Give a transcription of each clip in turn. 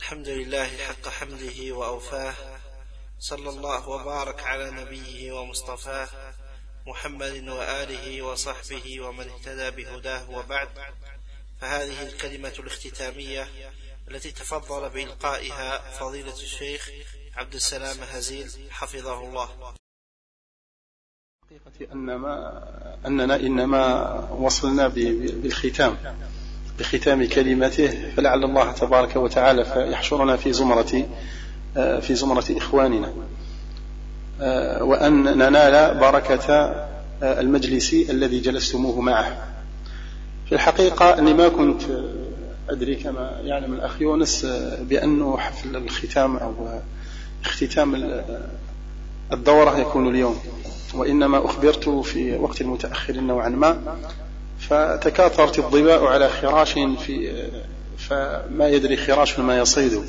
الحمد لله حق حمده وأوفاه، صلى الله وبارك على نبيه ومصطفاه محمد وآله وصحبه ومن اهتدى بهداه. وبعد، فهذه الكلمة الاختتامية التي تفضل بإلقائها فضيلة الشيخ عبد السلام هزيل حفظه الله. حقيقة أننا إنما وصلنا بختام كلمته، فلعل الله تبارك وتعالى يحشرنا في زمرة إخواننا، وأن ننال بركة المجلس الذي جلستموه معه. في الحقيقة أني ما كنت أدري كما يعلم الأخ يونس بأنه حفل الختام أو اختتام الدورة يكون اليوم، وإنما أخبرت في وقت متأخر نوعا ما، فتكاثرت الظباء على خراش فما يدري خراش ما يصيد،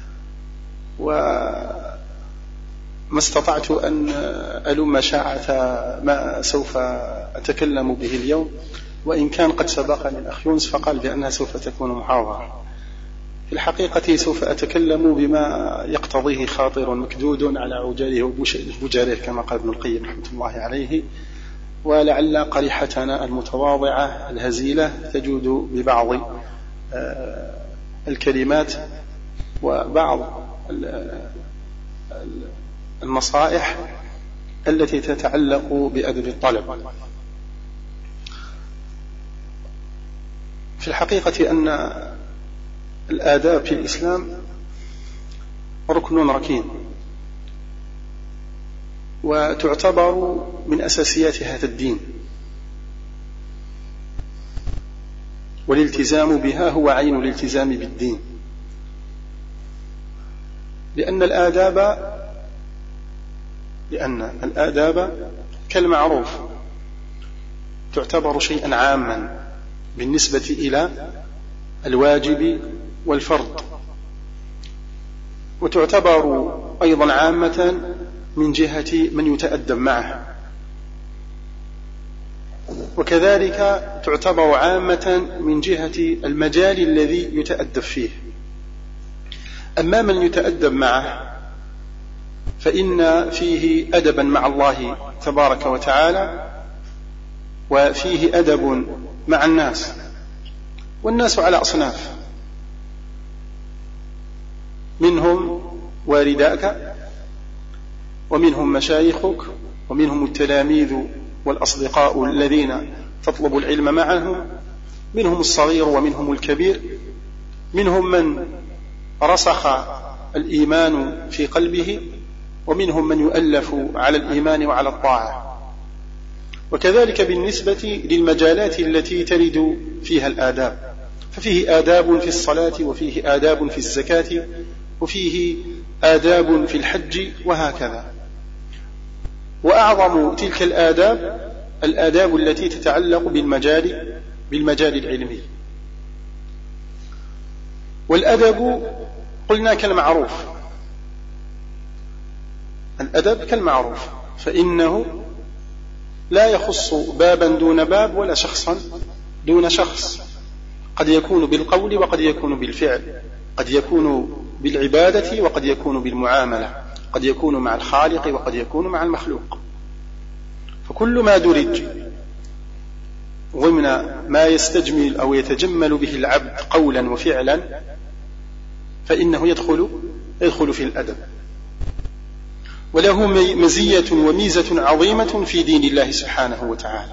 وما استطعت أن ألم شاعة ما سوف أتكلم به اليوم، وإن كان قد سبقني الأخ يونس فقال بأنها سوف تكون محاضرة. في الحقيقة سوف أتكلم بما يقتضيه خاطر مكدود على عجاله وبجاره كما قال ابن القيم رحمة الله عليه، ولعل قريحتنا المتواضعة الهزيلة تجود ببعض الكلمات وبعض النصائح التي تتعلق بأدب الطلب. في الحقيقة أن الآداب في الإسلام ركن ركين، وتعتبر من أساسيات هذا الدين، والالتزام بها هو عين الالتزام بالدين، لأن الآداب كالمعروف تعتبر شيئا عاما بالنسبة إلى الواجب والفرض، وتعتبر أيضا عامة من جهة من يتأدب معه، وكذلك تعتبر عامة من جهة المجال الذي يتأدب فيه. أما من يتأدب معه فإن فيه أدبا مع الله تبارك وتعالى، وفيه أدب مع الناس، والناس على أصناف، منهم والداك، ومنهم مشايخك، ومنهم التلاميذ والأصدقاء الذين تطلب العلم معهم، منهم الصغير ومنهم الكبير، منهم من رسخ الإيمان في قلبه، ومنهم من يؤلف على الإيمان وعلى الطاعة. وكذلك بالنسبة للمجالات التي ترد فيها الآداب، ففيه آداب في الصلاة، وفيه آداب في الزكاة، وفيه آداب في الحج، وهكذا. وأعظم تلك الآداب التي تتعلق بالمجال العلمي. والأدب قلنا كالمعروف، الأدب كالمعروف، فإنه لا يخص بابا دون باب ولا شخصا دون شخص، قد يكون بالقول وقد يكون بالفعل، قد يكون بالعبادة وقد يكون بالمعاملة، قد يكون مع الخالق وقد يكون مع المخلوق. فكل ما درج ضمن ما يستجمل أو يتجمل به العبد قولا وفعلا فإنه يدخل في الأدب، وله مزية وميزة عظيمة في دين الله سبحانه وتعالى،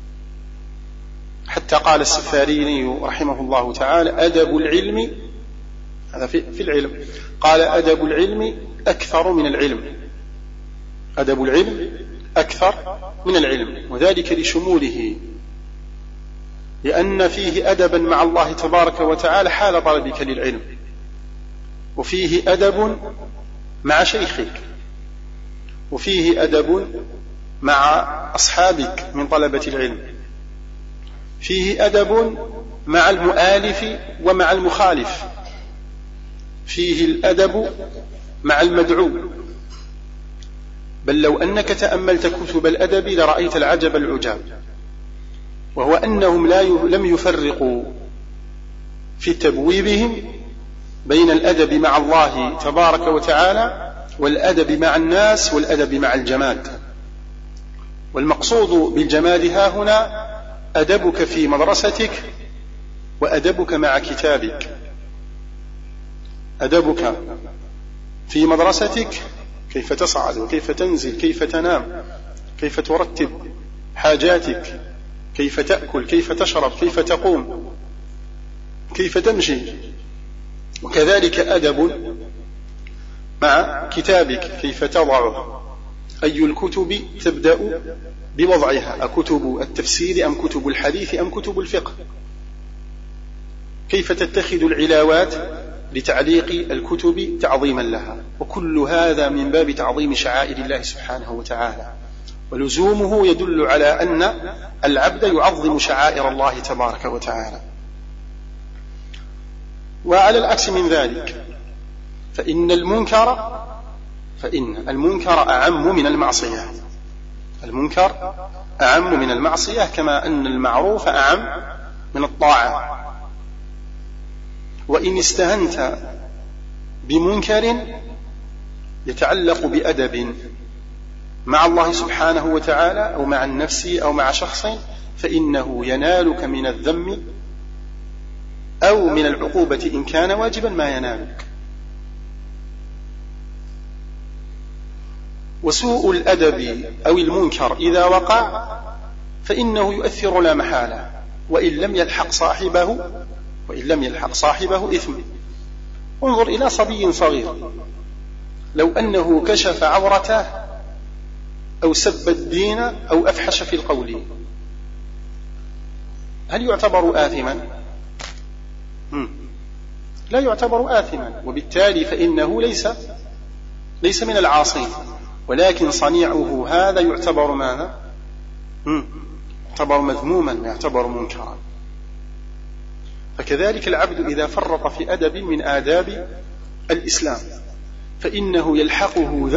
حتى قال السفاريني رحمه الله تعالى: أدب العلم، هذا في العلم، قال: أدب العلم أكثر من العلم، أدب العلم أكثر من العلم، وذلك لشموله، لأن فيه أدبا مع الله تبارك وتعالى حال طلبك للعلم، وفيه أدب مع شيخك، وفيه أدب مع أصحابك من طلبة العلم، فيه أدب مع المؤالف ومع المخالف، فيه الأدب مع المدعو. بل لو أنك تأملت كتب الأدب لرأيت العجب العجاب، وهو أنهم لم يفرقوا في تبويبهم بين الأدب مع الله تبارك وتعالى والأدب مع الناس والأدب مع الجماد. والمقصود بالجماد ها هنا أدبك في مدرستك وأدبك مع كتابك. أدبك في مدرستك كيف تصعد وكيف تنزل، كيف تنام، كيف ترتب حاجاتك، كيف تأكل، كيف تشرب، كيف تقوم، كيف تمشي. وكذلك أدب مع كتابك، كيف تضعه، أي الكتب تبدأ بوضعها، أكتب التفسير أم كتب الحديث أم كتب الفقه، كيف تتخذ العلاوات لتعليق الكتب تعظيما لها. وكل هذا من باب تعظيم شعائر الله سبحانه وتعالى، ولزومه يدل على أن العبد يعظم شعائر الله تبارك وتعالى. وعلى العكس من ذلك فإن المنكر أعم من المعصية. المنكر أعم من المعصية، كما أن المعروف أعم من الطاعة. وإن استهنت بمنكر يتعلق بأدب مع الله سبحانه وتعالى أو مع النفس أو مع شخص، فإنه ينالك من الذم أو من العقوبة إن كان واجبا ما ينالك. وسوء الأدب أو المنكر إذا وقع فإنه يؤثر لا محالة، وإن لم يلحق صاحبه إثم. انظر إلى صبي صغير، لو أنه كشف عورته أو سب الدين أو أفحش في القول، هل يعتبر آثما؟ لا يعتبر آثما، وبالتالي فإنه ليس من العاصين، ولكن صنيعه هذا يعتبر ماذا؟ يعتبر مذموما، يعتبر منكرا. فكذلك العبد إذا فرط في أدب من آداب الإسلام فإنه يلحقه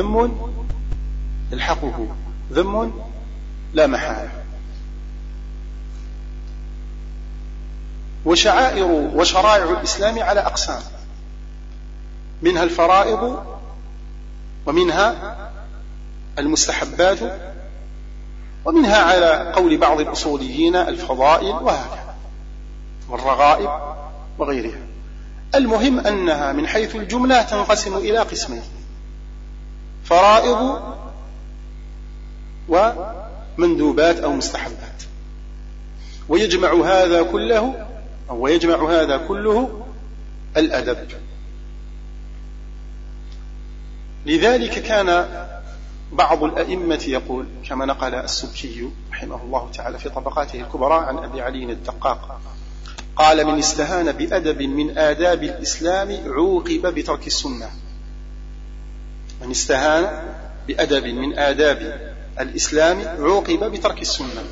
ذم لا محالة. وشرائع الإسلام على أقسام، منها الفرائض ومنها المستحبات ومنها على قول بعض الأصوليين الفضائل وهكذا، والرغائب وغيرها. المهم أنها من حيث الجملة تنقسم إلى قسمين: فرائض ومندوبات أو مستحبات. ويجمع هذا كله الأدب. لذلك كان بعض الأئمة يقول، كما نقل السبكي رحمه الله تعالى في طبقاته الكبرى عن أبي علي الدقاق، قال: من استهان بأدب من آداب الإسلام عوقب بترك السنة. من استهان بأدب من آداب الإسلام عوقب بترك السنة.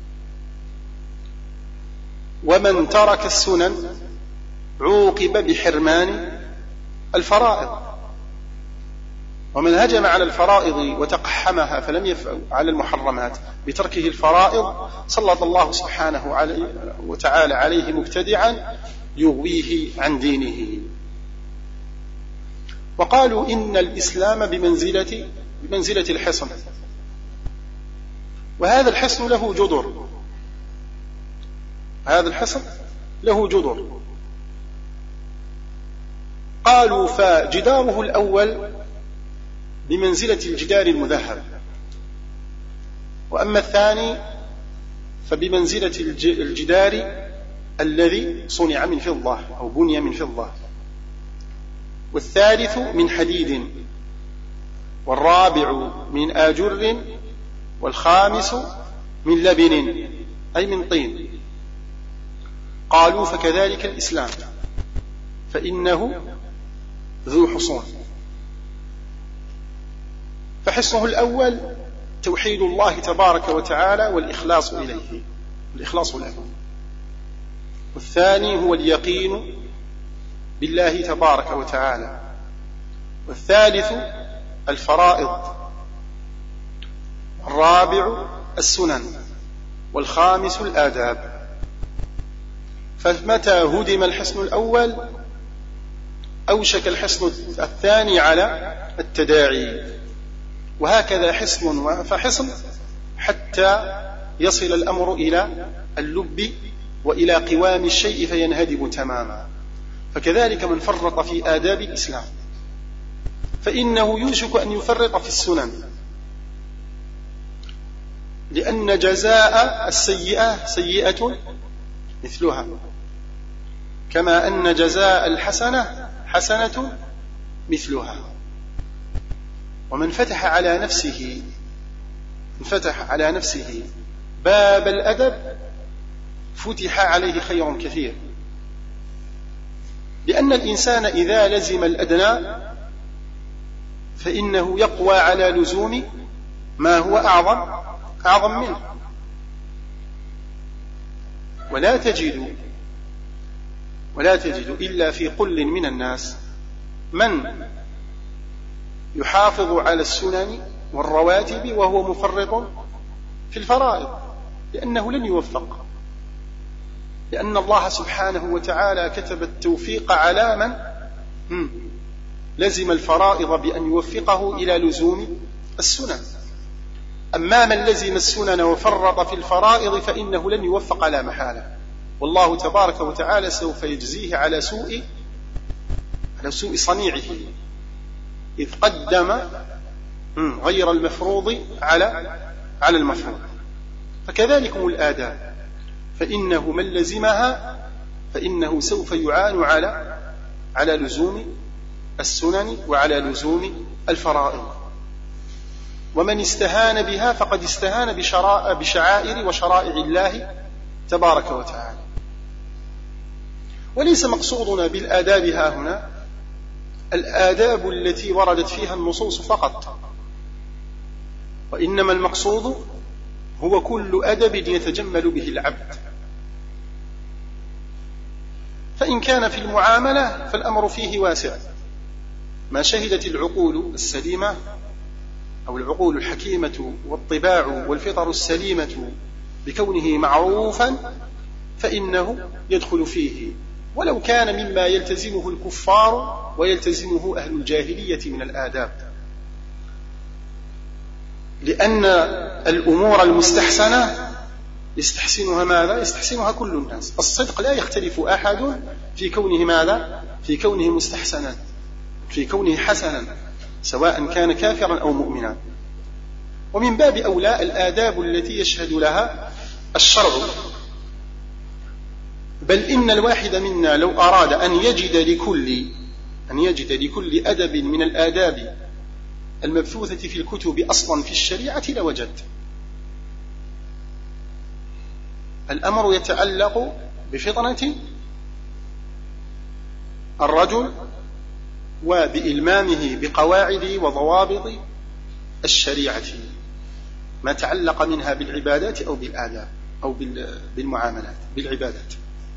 ومن ترك السنن عوقب بحرمان الفرائض. ومن هجم على الفرائض وتقحمها فلم يفعل على المحرمات بتركه الفرائض سلط الله سبحانه وتعالى عليه مبتدعا يغويه عن دينه. وقالوا إن الإسلام بمنزلة الحصن، وهذا الحصن له جدر. قالوا فجداره الأول بمنزلة الجدار المذهب، وأما الثاني فبمنزلة الجدار الذي صنع من فضة أو بني من فضة، والثالث من حديد، والرابع من آجر، والخامس من لبن أي من طين. قالوا فكذلك الإسلام، فإنه ذو حصون. فحصنه الأول توحيد الله تبارك وتعالى والإخلاص إليه، الإخلاص له. والثاني هو اليقين بالله تبارك وتعالى. والثالث الفرائض. الرابع السنن. والخامس الآداب. فمتى هدم الحصن الأول أوشك الحصن الثاني على التداعي، وهكذا حصن فحصن حتى يصل الأمر إلى اللب وإلى قوام الشيء فينهدم تماما. فكذلك من فرط في آداب الإسلام فإنه يوشك أن يفرط في السنن، لأن جزاء السيئة سيئة مثلها، كما أن جزاء الحسنة حسنة مثلها. ومن فتح على نفسه باب الأدب فتح عليه خير كثير، لأن الإنسان إذا لزم الأدنى فإنه يقوى على لزوم ما هو أعظم منه. ولا تجد إلا في قل من الناس من يحافظ على السنن والرواتب وهو مفرط في الفرائض، لأنه لن يوفق، لأن الله سبحانه وتعالى كتب التوفيق على من لزم الفرائض بأن يوفقه إلى لزوم السنن. أما من لزم السنن وفرط في الفرائض فإنه لن يوفق لا محالة، والله تبارك وتعالى سوف يجزيه على سوء صنيعه، إذ قدم غير المفروض على المفروض. فكذلكم الآداب، فإنه من لزمها فإنه سوف يعان على لزوم السنن وعلى لزوم الفرائض. ومن استهان بها فقد استهان بشعائر وشرائع الله تبارك وتعالى. وليس مقصودنا بالآداب ها هنا الآداب التي وردت فيها النصوص فقط، وإنما المقصود هو كل أدب يتجمل به العبد. فإن كان في المعاملة فالأمر فيه واسع، ما شهدت العقول السليمة أو العقول الحكيمة والطباع والفطر السليمة بكونه معروفا فإنه يدخل فيه، ولو كان مما يلتزمه الكفار ويلتزمه أهل الجاهلية من الآداب، لأن الأمور المستحسنة يستحسنها ماذا؟ يستحسنها كل الناس. الصدق لا يختلف أحد في كونه ماذا؟ في كونه مستحسنا، في كونه حسنا، سواء كان كافرا أو مؤمنا. ومن باب أولى الآداب التي يشهد لها الشرع، بل إن الواحد منا لو أراد أن يجد لكل أدب من الآداب المبثوثة في الكتب أصلا في الشريعة لوجد. الأمر يتعلق بفطنة الرجل وبإلمامه بقواعد وضوابط الشريعة، ما تعلق منها بالعبادات أو بالآداب أو بالمعاملات بالعبادات.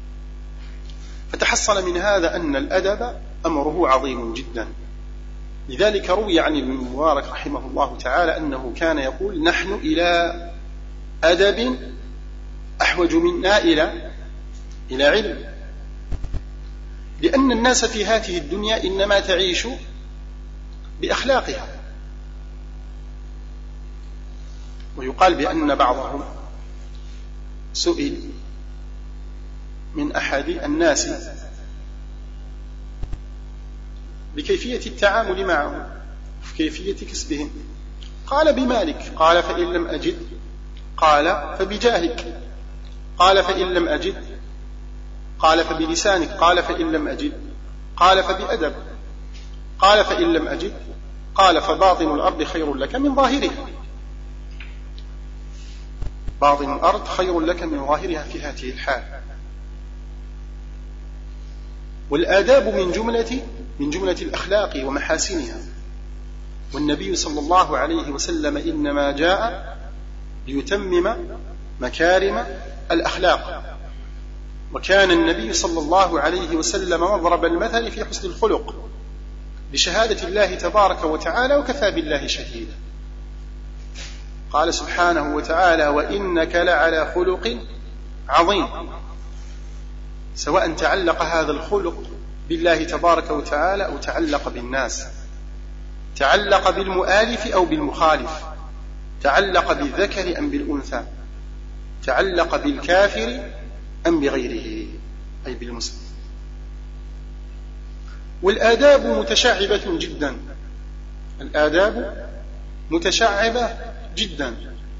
فتحصل من هذا أن الأدب أمره عظيم جدا. لذلك روي عن ابن المبارك رحمه الله تعالى أنه كان يقول: نحن إلى أدب أحوج منا إلى علم، لأن الناس في هذه الدنيا إنما تعيش بأخلاقها. ويقال بأن بعضهم سئل من أحد الناس بكيفية التعامل معهم، في كيفية كسبهم، قال: بمالك. قال: فإن لم أجد. قال: فبجاهك. قال: فإن لم أجد. قال: فبلسانك. قال: فإن لم أجد. قال: فبأدب. قال: فإن لم أجد. قال: فباطن الأرض خير لك من ظاهرها. باطن الأرض خير لك من ظاهرها في هذه الحال. والآداب من جملة الأخلاق ومحاسنها، والنبي صلى الله عليه وسلم إنما جاء ليتمم مكارم الأخلاق. وكان النبي صلى الله عليه وسلم مضرب المثل في حسن الخلق بشهادة الله تبارك وتعالى: وكفى بالله شهيدا. قال سبحانه وتعالى: وإنك لعلى خلق عظيم. سواء تعلق هذا الخلق بالله تبارك وتعالى أو تعلق بالناس، تعلق بالمؤالف أو بالمخالف، تعلق بالذكر أم بالأنثى، تعلق بالكافر أم بغيره أي بالمسلم. والآداب متشعبة جدا، الآداب متشعبة جدا،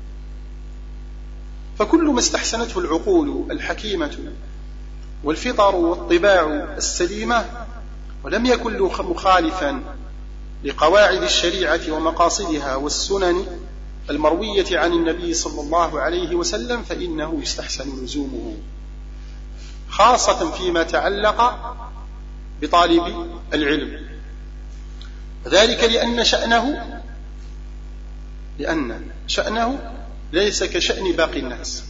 فكل ما استحسنته العقول الحكيمة والفطر والطباع السليمة ولم يكن مخالفا لقواعد الشريعة ومقاصدها والسنن المروية عن النبي صلى الله عليه وسلم فإنه يستحسن لزومه، خاصة فيما تعلق بطالب العلم، ذلك لأن شأنه ليس كشأن باقي الناس.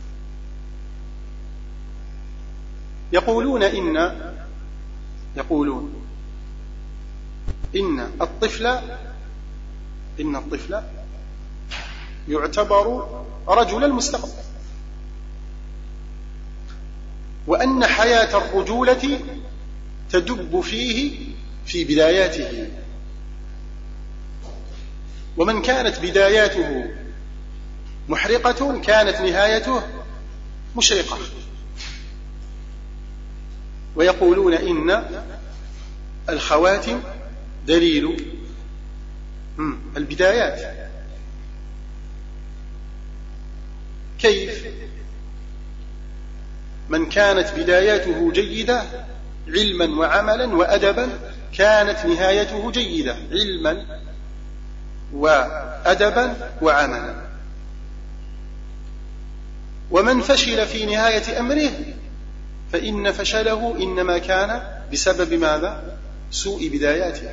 يقولون إن الطفل يعتبر رجل المستقبل، وأن حياة الرجولة تدب فيه في بداياته، ومن كانت بداياته محرقة كانت نهايته مشرقة. ويقولون إن الخواتم دليل البدايات. كيف؟ من كانت بداياته جيدة علما وعملا وأدبا كانت نهايته جيدة علما وأدبا وعملا، ومن فشل في نهاية أمره فإن فشله إنما كان بسبب ماذا؟ سوء بداياته.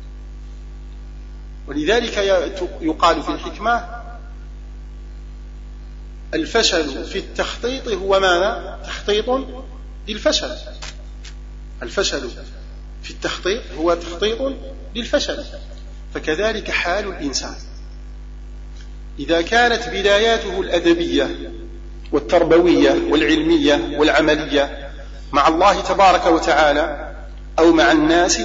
ولذلك يقال في الحكمة الفشل في التخطيط هو ماذا؟ تخطيط للفشل. الفشل في التخطيط هو تخطيط للفشل. فكذلك حال الإنسان إذا كانت بداياته الأدبية والتربوية والعلمية والعملية مع الله تبارك وتعالى أو مع الناس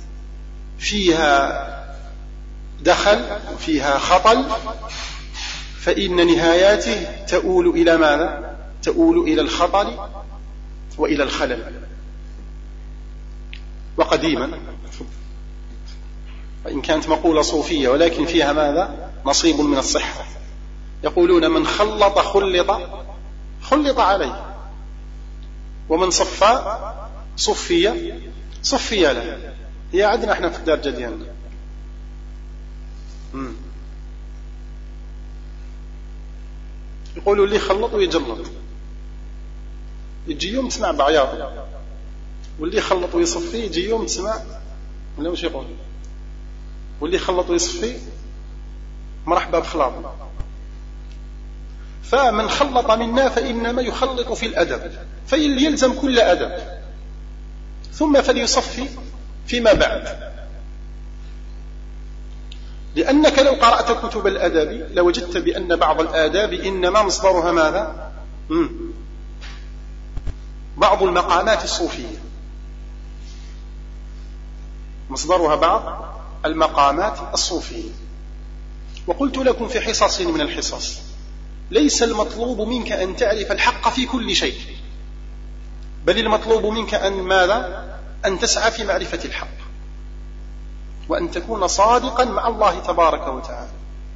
فيها دخل فيها خطل، فإن نهاياته تؤول إلى ماذا؟ تؤول إلى الخطل وإلى الخلل. وقديما وإن كانت مقولة صوفية ولكن فيها ماذا؟ نصيب من الصحة، يقولون من خلط خلط عليه، ومن صفي له. هي عدنا احنا في الدرجة ديالنا. يقولوا اللي يخلط ويجلط، يجي يوم تسمع بعياط، واللي يخلط ويصفي يجي يوم تسمع ولا وش يقول، واللي يخلط ويصفي مرحبا بخلاط. فمن خلط منا فإنما يخلط في الأدب، فيلزم كل أدب، ثم فليصفي فيما بعد. لأنك لو قرأت كتب الأدب لوجدت بأن بعض الآداب إنما مصدرها ماذا؟ بعض المقامات الصوفية، مصدرها بعض المقامات الصوفية. وقلت لكم في حصص من الحصص ليس المطلوب منك أن تعرف الحق في كل شيء، بل المطلوب منك أن ماذا؟ أن تسعى في معرفة الحق، وأن تكون صادقا مع الله تبارك وتعالى.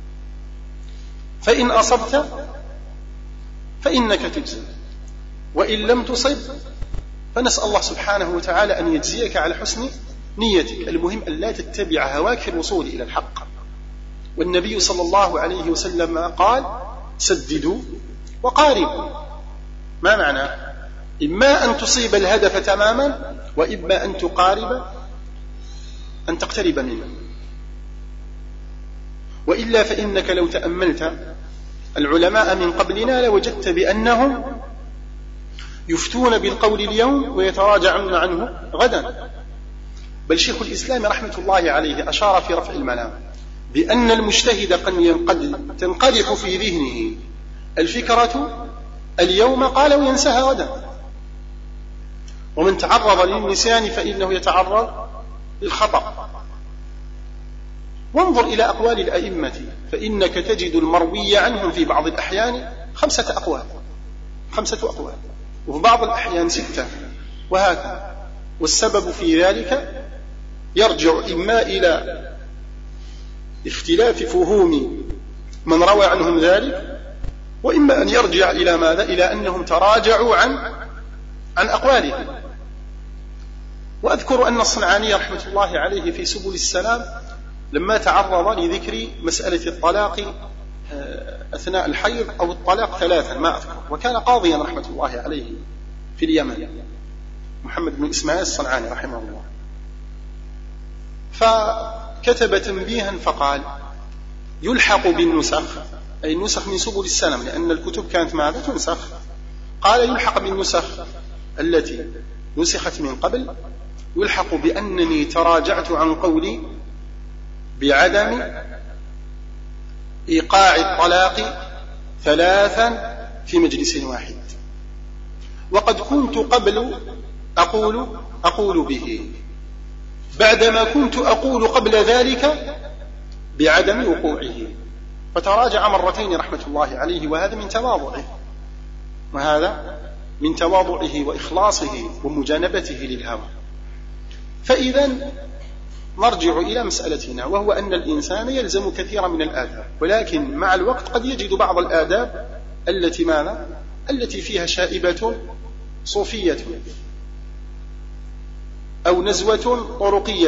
فإن أصبت فإنك تجزي، وإن لم تصب فنسأل الله سبحانه وتعالى أن يجزيك على حسن نيتك. المهم أن لا تتبع هواك في الوصول إلى الحق. والنبي صلى الله عليه وسلم قال سددوا وقاربوا. ما معنى؟ إما أن تصيب الهدف تماما، وإما أن تقارب أن تقترب منه. وإلا فإنك لو تأملت العلماء من قبلنا لوجدت بأنهم يفتون بالقول اليوم ويتراجعون عنه غدا. بل شيخ الإسلام رحمة الله عليه أشار في رفع الملام بأن المجتهد قد تنقدح في ذهنه الفكرة اليوم قال وينساها غدا، ومن تعرض للنسيان فإنه يتعرض للخطأ. وانظر إلى أقوال الأئمة، فإنك تجد المروي عنهم في بعض الأحيان 5 أقوال، وفي بعض الأحيان 6، وهكذا. والسبب في ذلك يرجع إما إلى اختلاف فهوم من روى عنهم ذلك، وإما أن يرجع إلى ماذا؟ إلى أنهم تراجعوا عن أقوالهم. وأذكر أن الصنعاني رحمة الله عليه في سبل السلام لما تعرض لذكر مسألة الطلاق أثناء الحيض أو الطلاق 3 ما أذكر، وكان قاضيا رحمة الله عليه في اليمن، محمد بن إسماعيل الصنعاني رحمه الله، فكتب تنبيها فقال: يلحق بالنسخ، أي النسخ من سبل السلام، لأن الكتب كانت ماذا؟ تنسخ. قال: يلحق بالنسخ التي نسخت من قبل، يلحق بأنني تراجعت عن قولي بعدم إيقاع الطلاق 3 في مجلس واحد، وقد كنت قبل أقول به، بعدما كنت أقول قبل ذلك بعدم وقوعه. فتراجع 2 مرتين رحمة الله عليه، وهذا من تواضعه وإخلاصه ومجانبته للهوى. فإذا نرجع إلى مسألتنا، وهو أن الإنسان يلزم كثيرا من الآداب، ولكن مع الوقت قد يجد بعض الآداب التي فيها شائبة صوفية أو نزوة طرقية،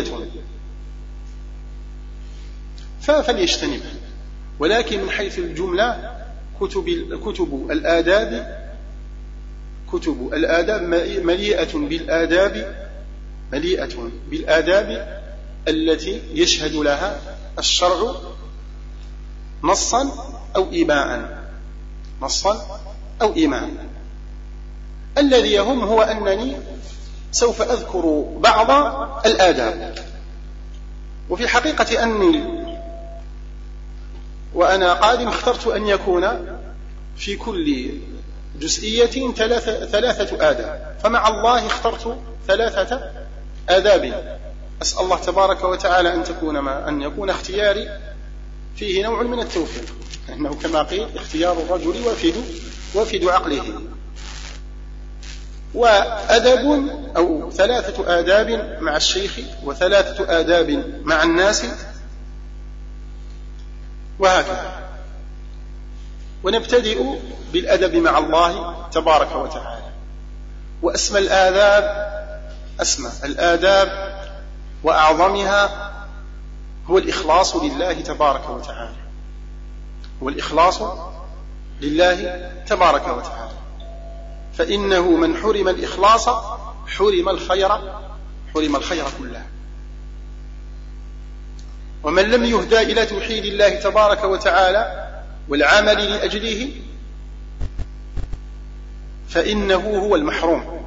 فليجتنبها. ولكن من حيث الجملة كتب الآداب مليئة بالآداب التي يشهد لها الشرع نصا أو إيماء. الذي يهم هو أنني سوف أذكر بعض الآداب، وفي الحقيقة أني وأنا قادم اخترت أن يكون في كل جزئية 3 آداب، فمع الله اخترت 3 آداب. أسأل الله تبارك وتعالى أن يكون اختياري فيه نوع من التوفيق، لأنه كما قيل: اختيار الرجل وافد عقله. وأدب أو 3 آداب مع الشيخ، و3 آداب مع الناس، وهكذا. ونبتدئ بالأدب مع الله تبارك وتعالى. وأسمى الآداب وأعظمها هو الإخلاص لله تبارك وتعالى. فإنه من حرم الإخلاص حرم الخير كله. ومن لم يهدى إلى توحيد الله تبارك وتعالى والعمل لأجله فإنه هو المحروم.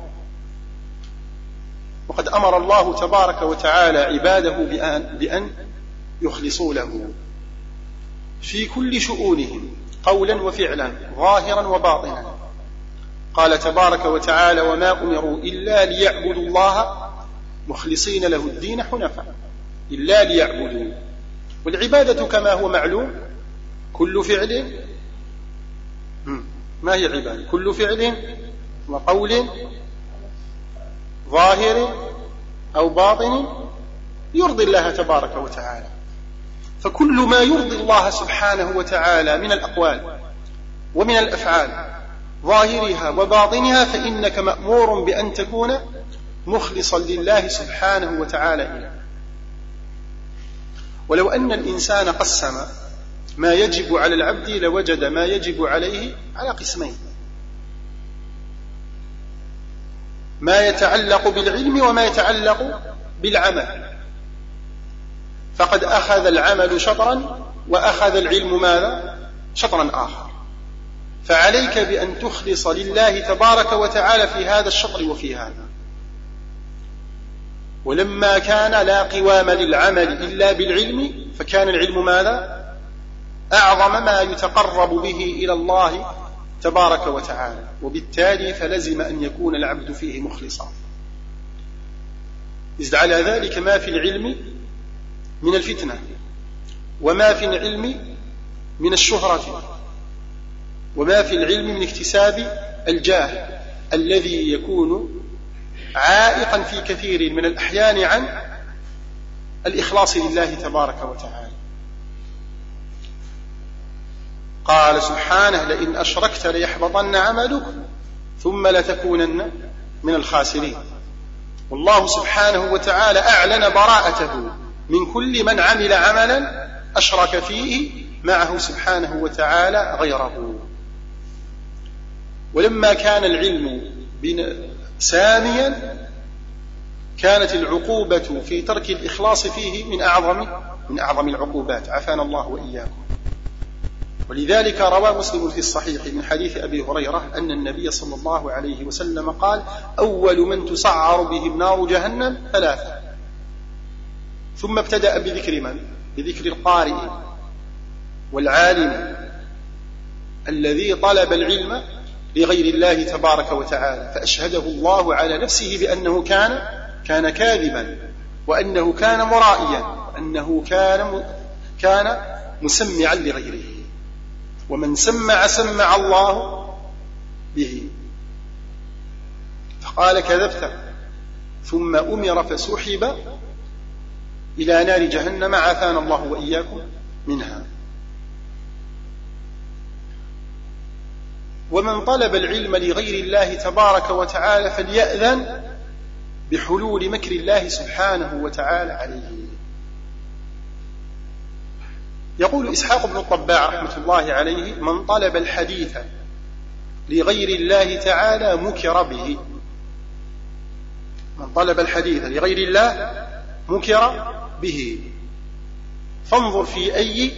وقد أمر الله تبارك وتعالى عباده بأن يخلصوا له في كل شؤونهم قولا وفعلا، ظاهرا وباطنا. قال تبارك وتعالى: وما أمروا إلا ليعبدوا الله مخلصين له الدين حنفاء. إلا ليعبدوا. والعبادة كما هو معلوم كل فعل، ما هي عبادة؟ كل فعل وقول ظاهر أو باطن يرضي الله تبارك وتعالى. فكل ما يرضي الله سبحانه وتعالى من الأقوال ومن الأفعال ظاهرها وباطنها فإنك مأمور بأن تكون مخلصا لله سبحانه وتعالى إليه. ولو أن الإنسان قسم ما يجب على العبد لوجد ما يجب عليه على قسمين: ما يتعلق بالعلم وما يتعلق بالعمل. فقد أخذ العمل شطرا وأخذ العلم ماذا؟ شطرا آخر. فعليك بأن تخلص لله تبارك وتعالى في هذا الشطر وفي هذا. ولما كان لا قوام للعمل إلا بالعلم فكان العلم ماذا؟ أعظم ما يتقرب به إلى الله تبارك وتعالى، وبالتالي فلزم أن يكون العبد فيه مخلصا. يزد على ذلك ما في العلم من الفتنة، وما في العلم من الشهرة، وما في العلم من اكتساب الجاه الذي يكون عائقا في كثير من الأحيان عن الإخلاص لله تبارك وتعالى. قال سبحانه: لئن أشركت ليحبطن عملك ثم لتكونن من الخاسرين. والله سبحانه وتعالى أعلن براءته من كل من عمل عملا أشرك فيه معه سبحانه وتعالى غيره. ولما كان العلم ساميا كانت العقوبة في ترك الإخلاص فيه من أعظم العقوبات، عافانا الله وإياكم. ولذلك روى مسلم في الصحيح من حديث أبي هريرة أن النبي صلى الله عليه وسلم قال: أول من تسعر بهم نار جهنم ثلاثة. ثم ابتدأ بذكر من؟ بذكر القارئ والعالم الذي طلب العلم لغير الله تبارك وتعالى، فأشهده الله على نفسه بأنه كان كاذبا، وأنه كان مرائيا، وأنه كان مسمعا لغيره. ومن سمع الله به. فقال: كذبت. ثم أمر فسحب إلى نار جهنم، عافانا الله وإياكم منها. ومن طلب العلم لغير الله تبارك وتعالى فليأذن بحلول مكر الله سبحانه وتعالى عليه. يقول إسحاق بن الطباع رحمة الله عليه: من طلب الحديث لغير الله تعالى مكر به. من طلب الحديث لغير الله مكر به. فانظر في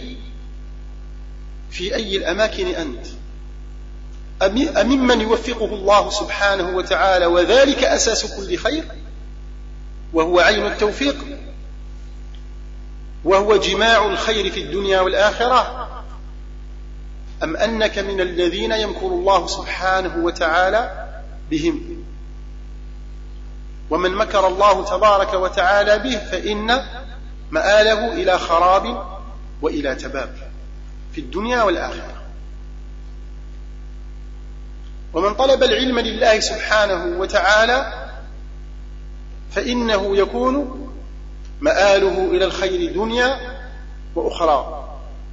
أي الأماكن أنت، أممن يوفقه الله سبحانه وتعالى وذلك أساس كل خير، وهو عين التوفيق، وهو جماع الخير في الدنيا والآخرة، أم أنك من الذين يمكر الله سبحانه وتعالى بهم؟ ومن مكر الله تبارك وتعالى به فإن مآله إلى خراب وإلى تباب في الدنيا والآخرة. ومن طلب العلم لله سبحانه وتعالى فإنه يكون مآله إلى الخير دنيا وأخرى.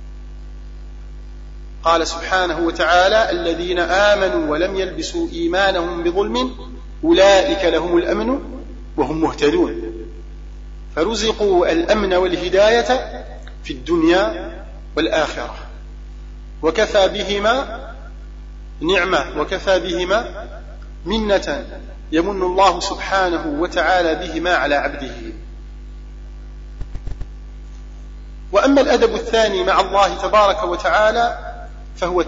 قال سبحانه وتعالى: الذين آمنوا ولم يلبسوا إيمانهم بظلم أولئك لهم الأمن وهم مهتدون. فرزقوا الأمن والهداية في الدنيا والآخرة، وكفى بهما نعمة، وكفى بهما منة يمن الله سبحانه وتعالى بهما على عبده. وأما الأدب الثاني مع الله تبارك وتعالى فهو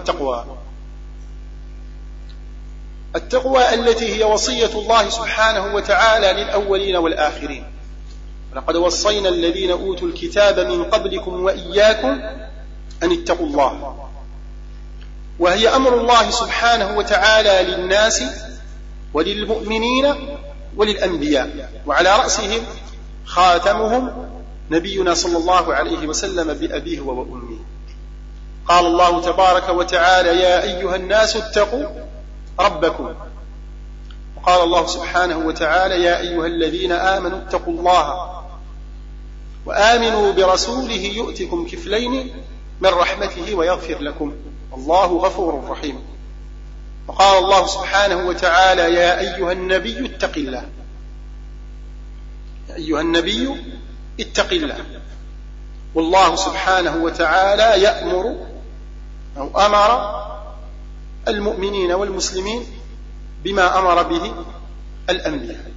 التقوى التي هي وصية الله سبحانه وتعالى للأولين والآخرين: ولقد وصينا الذين أوتوا الكتاب من قبلكم وإياكم أن اتقوا الله. وهي أمر الله سبحانه وتعالى للناس وللمؤمنين وللأنبياء، وعلى رأسهم خاتمهم نبينا صلى الله عليه وسلم بأبيه وأمه. قال الله تبارك وتعالى: يا أيها الناس اتقوا ربكم. وقال الله سبحانه وتعالى: يا أيها الذين آمنوا اتقوا الله وآمنوا برسوله يؤتكم كفلين من رحمته ويغفر لكم والله غفور رحيم. وقال الله سبحانه وتعالى: يا أيها النبي اتق الله. يا أيها النبي اتق الله. والله سبحانه وتعالى يأمر أو أمر المؤمنين والمسلمين بما أمر به الأنبياء.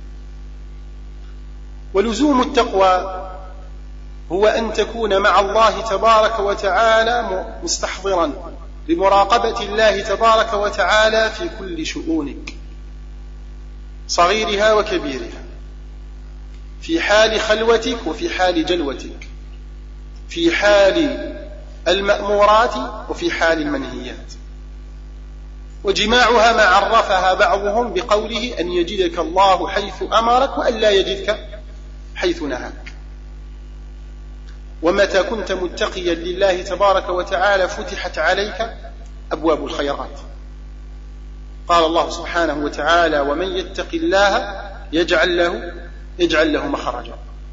ولزوم التقوى هو أن تكون مع الله تبارك وتعالى مستحضرا لمراقبة الله تبارك وتعالى في كل شؤونك صغيرها وكبيرها، في حال خلوتك وفي حال جلوتك، في حال المأمورات وفي حال المنهيات. وجماعها ما عرفها بعضهم بقوله: أن يجدك الله حيث أمرك وأن لا يجدك حيث نهاك. ومتى كنت متقيا لله تبارك وتعالى فتحت عليك أبواب الخيرات. قال الله سبحانه وتعالى: ومن يتق الله يجعل له مخرجا.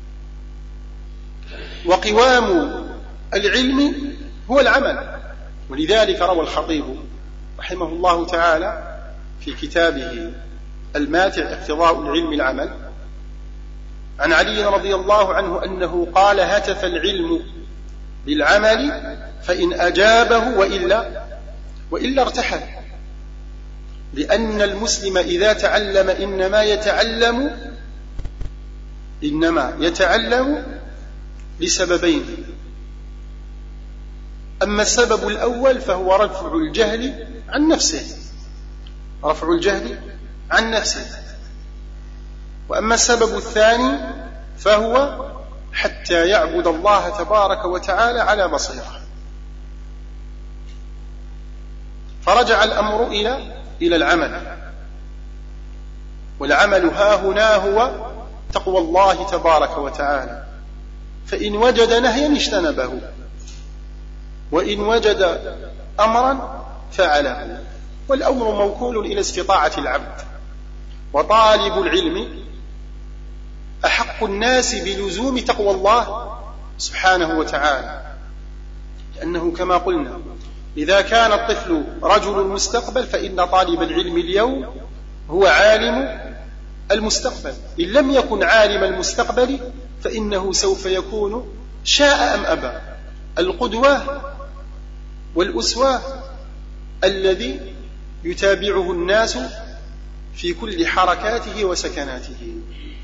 وقوام العلم هو العمل. ولذلك روى الخطيب رحمه الله تعالى في كتابه الماتع اقتضاء العلم العمل عن علي رضي الله عنه أنه قال: هتف العلم بالعمل فإن أجابه وإلا ارتحل. لأن المسلم إذا تعلم إنما يتعلم لسببين: أما السبب الأول فهو رفع الجهل عن نفسه، وأما السبب الثاني فهو حتى يعبد الله تبارك وتعالى على بصيرة. فرجع الأمر إلى العمل، والعمل هاهنا هو تقوى الله تبارك وتعالى. فإن وجد نهيا اجتنبه، وإن وجد أمرا فعله، والأمر موكول إلى استطاعة العبد. وطالب العلم أحق الناس بلزوم تقوى الله سبحانه وتعالى، لأنه كما قلنا إذا كان الطفل رجل المستقبل فإن طالب العلم اليوم هو عالم المستقبل. إن لم يكن عالم المستقبل فإنه سوف يكون شاء أم أبى القدوة والأسوة الذي يتابعه الناس في كل حركاته وسكناته.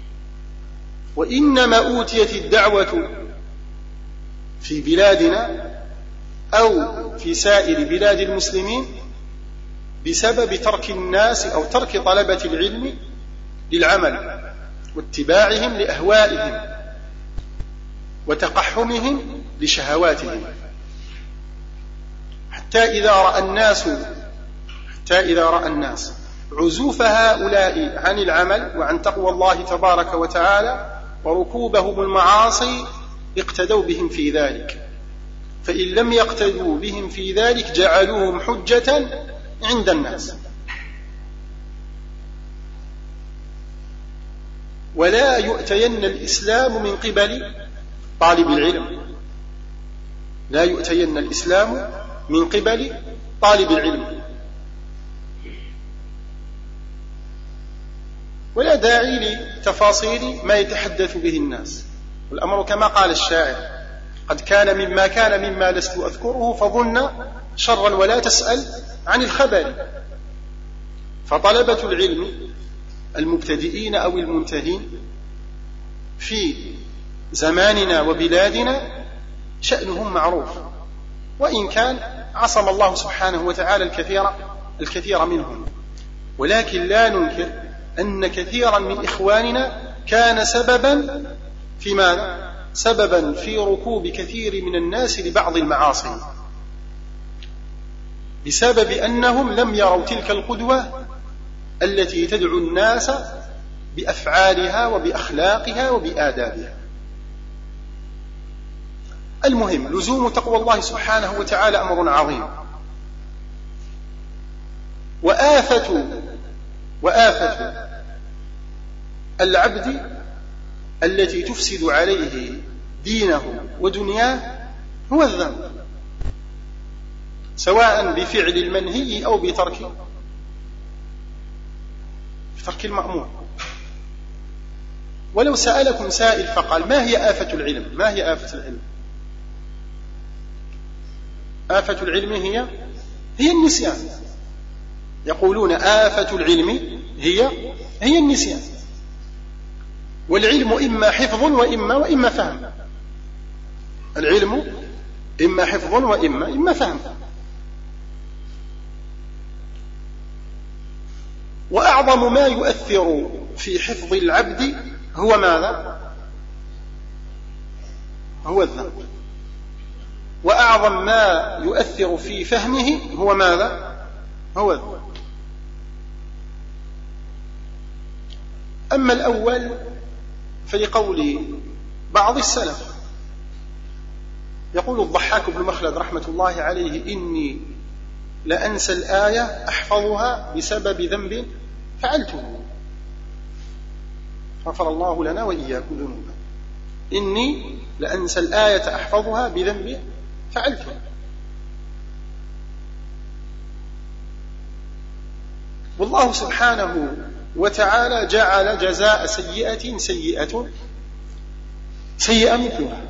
وإنما أوتيت الدعوة في بلادنا أو في سائر بلاد المسلمين بسبب ترك الناس أو ترك طلبة العلم للعمل واتباعهم لأهوائهم وتقحمهم لشهواتهم، حتى إذا رأى الناس عزوف هؤلاء عن العمل وعن تقوى الله تبارك وتعالى وركوبهم المعاصي اقتدوا بهم في ذلك، فإن لم يقتدوا بهم في ذلك جعلوهم حجة عند الناس. ولا يؤتين الإسلام من قبل طالب العلم، لا يؤتين الإسلام من قبل طالب العلم. ولا داعي لتفاصيل ما يتحدث به الناس، والأمر كما قال الشاعر: قد كان مما لست أذكره فظن شرا ولا تسأل عن الخبر. فطلبة العلم المبتدئين أو المنتهين في زماننا وبلادنا شأنهم معروف، وإن كان عصم الله سبحانه وتعالى الكثير منهم، ولكن لا ننكر أن كثيرا من إخواننا كان سببا في ماذا؟ سببا في ركوب كثير من الناس لبعض المعاصي، بسبب أنهم لم يروا تلك القدوة التي تدعو الناس بأفعالها وبأخلاقها وبآدابها. المهم، لزوم تقوى الله سبحانه وتعالى أمر عظيم. وآفة العبد التي تفسد عليه دينه ودنياه هو الذنب، سواء بفعل المنهي أو بترك المأمور. ولو سألكم سائل فقال: ما هي آفة العلم؟ ما هي آفة العلم؟ آفة العلم هي النسيان. يقولون آفة العلم هي النسيان. والعلم إما حفظ وإما فهم. العلم إما حفظ وإما فهم. وأعظم ما يؤثر في حفظ العبد هو ماذا؟ هو الذنب. وأعظم ما يؤثر في فهمه هو ماذا؟ هو الذنب. أما الأول فلقول بعض السلف، يقول الضحاك بن مخلد رحمة الله عليه: إني لأنسى الآية أحفظها بسبب ذنب فعلته، غفر الله لنا وإياكم ذنوبا. إني لأنسى الآية أحفظها بذنب فعلته. والله سبحانه وتعالى جعل جزاء سيئة سيئة مثلها،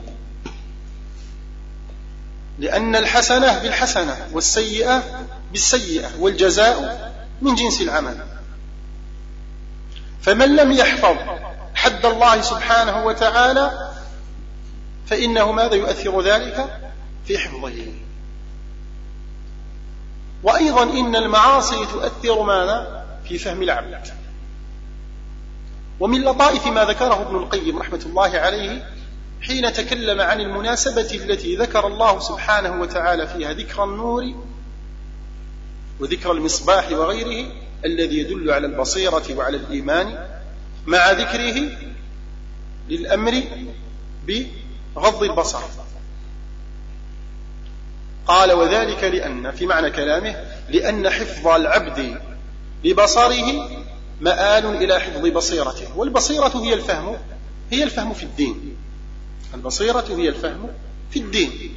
لأن الحسنة بالحسنة والسيئة بالسيئة، والجزاء من جنس العمل. فمن لم يحفظ حد الله سبحانه وتعالى فإنه ماذا يؤثر ذلك في حفظه. وأيضا إن المعاصي تؤثر ماذا في فهم العبد. ومن لطائف ما ذكره ابن القيم رحمة الله عليه حين تكلم عن المناسبة التي ذكر الله سبحانه وتعالى فيها ذكر النور وذكر المصباح وغيره الذي يدل على البصيرة وعلى الإيمان، مع ذكره للأمر بغض البصر. قال: وذلك لأن، في معنى كلامه، لأن حفظ العبد لبصره مآل إلى حفظ بصيرته، والبصيرة هي الفهم في الدين. البصيرة هي الفهم في الدين.